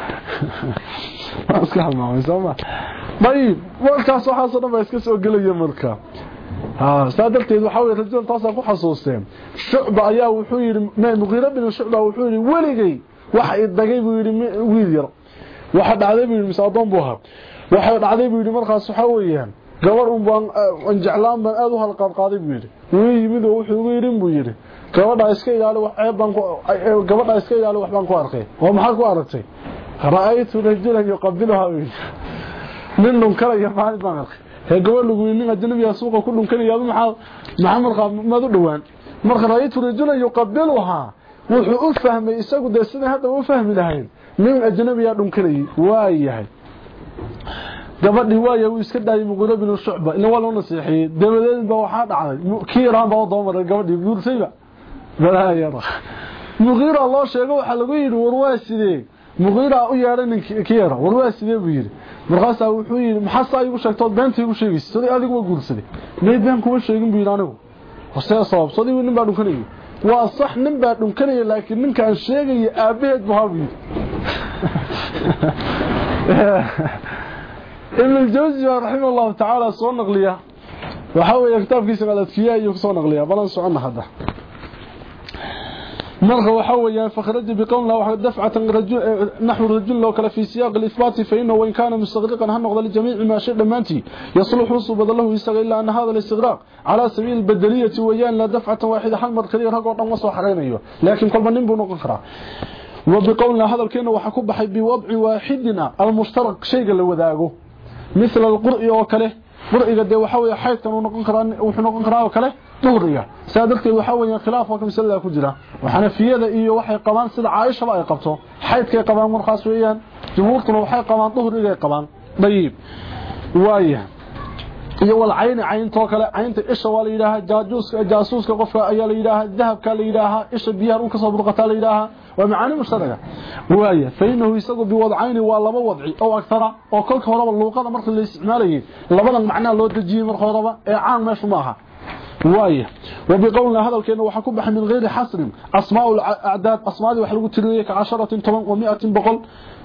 iska halmaamay sama bay walkaas waxa soo dhan iska soo galaya marka ha saadalteed waxa weey rajul taas ku xasuusteen shucba ayaa wuxuu yiri ma muqira bin shucba wuxuu yiri waligay waxa idagay buu yiri wiil yar waxa dhacday buu misaadoon buu ahaa waxa dhacday buu yiri markaas waxa weeyaan gabar un baan aan jeclaan baan aad u halqad qaaday buu yiri wuu yimid oo wuxuu yeerin buu yiri gabadha iska ilaali wax ay baan gabadha iska ilaali wax baan ku arkay oo maxaa ku aragtay ra'aytu rajulan yuqabbiluha min kala yamaan baan arkay he gabadh lagu yimid ajnabi suuqa ku dhunkanaya maxaa maxamud qaab ma u dhawaan marka ra'aytu rajulan yuqabbiluha wuxuu u fahmay isagu deesada hadda u fahmi lahayn min ajnabi ya dhunkanay waayahay gabadhi waaya uu iska dhaayay muqura bin shucba ina wala nasiixay dabadeed ba waxa dhacday kiiraan baa doomaray gabadhi guursayba walaa yara muqira Allah sheego waxa lagu yiri warwaa sidee muqira u yeeran kiira warwaa sidee buu yiri markaas wuxuu yiri maxaa saa igu sheegtay beentii igu sheegay sidii adigu waa guursaday meedan kuma sheegin buu yiri anigu wasee sabab sidii nin baa dhunkanay waa sax nin baa dhunkanay laakiin ninkaan sheegay aabeed buu habi ابن الجوزي رحمه الله تعالى سو نقليا وحاول كتابكيسا قالتكيا iyo soo naqliya balan socon hada marka waxa weeyaan fakhraj biqown la waxa dafcatan rajul nahwu rajul law kala fi siyaq al-ithbat fa inna wa in kana mustaghriqan han noqdo li jami' ma shay dhamaanti yasluhu subadalahu isaga illa an hada al-istighraq ala sabil al-badaliyah wayaan la dafcatan waahida hal mar kaliya rag oo dhan soo xareynayo laakiin kolba nin buu noqon karaa وبقولنا هذا الكلمه waxa ku baxay bi wad'i waahidina al-mushtarak shayga la wadaago مثل القرء وكله قرئ ده waxa way xaydkan uu noqon karaa wuxuu noqon karaa kale duhriga saadalkeed waxa way khilaaf oo kamsala ku jira waxana fiyada iyo waxay qabaan sida Aisha ay qabto xaydkay qabaan markaas weeyaan jumhuurtuna waxay qabaan duhriga qabaan dayib waaya iyo wal cayn caynto kale caynta isha wala yiraaha jaajuuska jaasuuska qofka ayaa la yiraaha dahabka la yiraaha isha biyaha uu ka soo burqata la yiraaha ومعاني مشتركه وايه فانه يسقط بوضعين ولبا وضعي او اكثر او كل هربا لوقده marka la isticmaalay labada macna loo dajiyay marka horeba ee caan meesha maaha وايه وبقولنا هذا الكلمه waxa ku baxay min غير حصر اسماء الاعداد اسماء wax lagu tiriyay ka عشرة toban و مئة بقول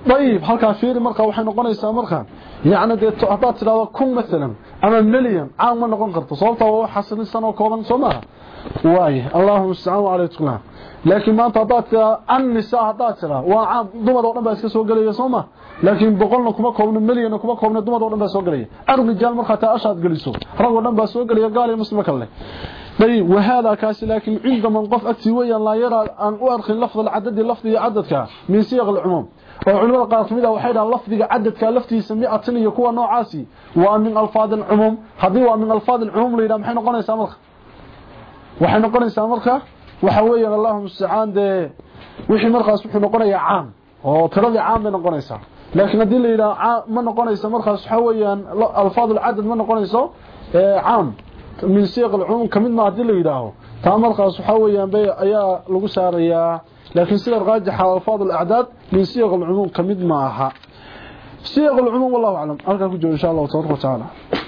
طيب halka fiir marka waxay noqonaysaa marka yaani deeto hada tiraado kun مثلا ama milyan aan ma noqon karto sababtoo waa xasilsan oo kooban Soomaa waay Allahu subhanahu wa ta'ala laakiin maanta hada tiraado an nisaa hada tiraado waa caam dumar oo dhan baa iska soo galaya Soomaa laakiin boqolna kuma koobna milyan kuma koobna dumar oo dhan baa soo galaya arrijal marka taa ashaad galiso rag oo dhan baa soo galaya gaal iyo muslim kale طيب وهذا كاس لكن عندما نقف أكتي ويا لا يرى أن أرخي اللفظ العدد لفظي عددك من صيغ العموم وعلماء القاسمية وحيدا لفظي عددك لفظي سميع التنية يكون نوعاسي ومن ألفاظ العموم هذه ومن ألفاظ العموم لإذا محين قلنا يسامرك وحين قلنا يسامرك وحويا الله المستعان ده وحي مرخص وحي نقلنا يا عام وترضي عام من نقلنا يسام لكن هذه اللي إذا ما نقلنا يسامرخص حويا ألفاظ العدد ما نقلنا يسام عام من صيغ العموم كمن ما هدي ليداهو تامر خاص waxa weeyaan bay ayaa lagu saarayaa laakiin sida raajixa alfaad al-a'dad min صيغ العموم kamid ma aha صيغ العموم wallahu a'lam halka ku jiro insha Allah tabaaraka wa ta'ala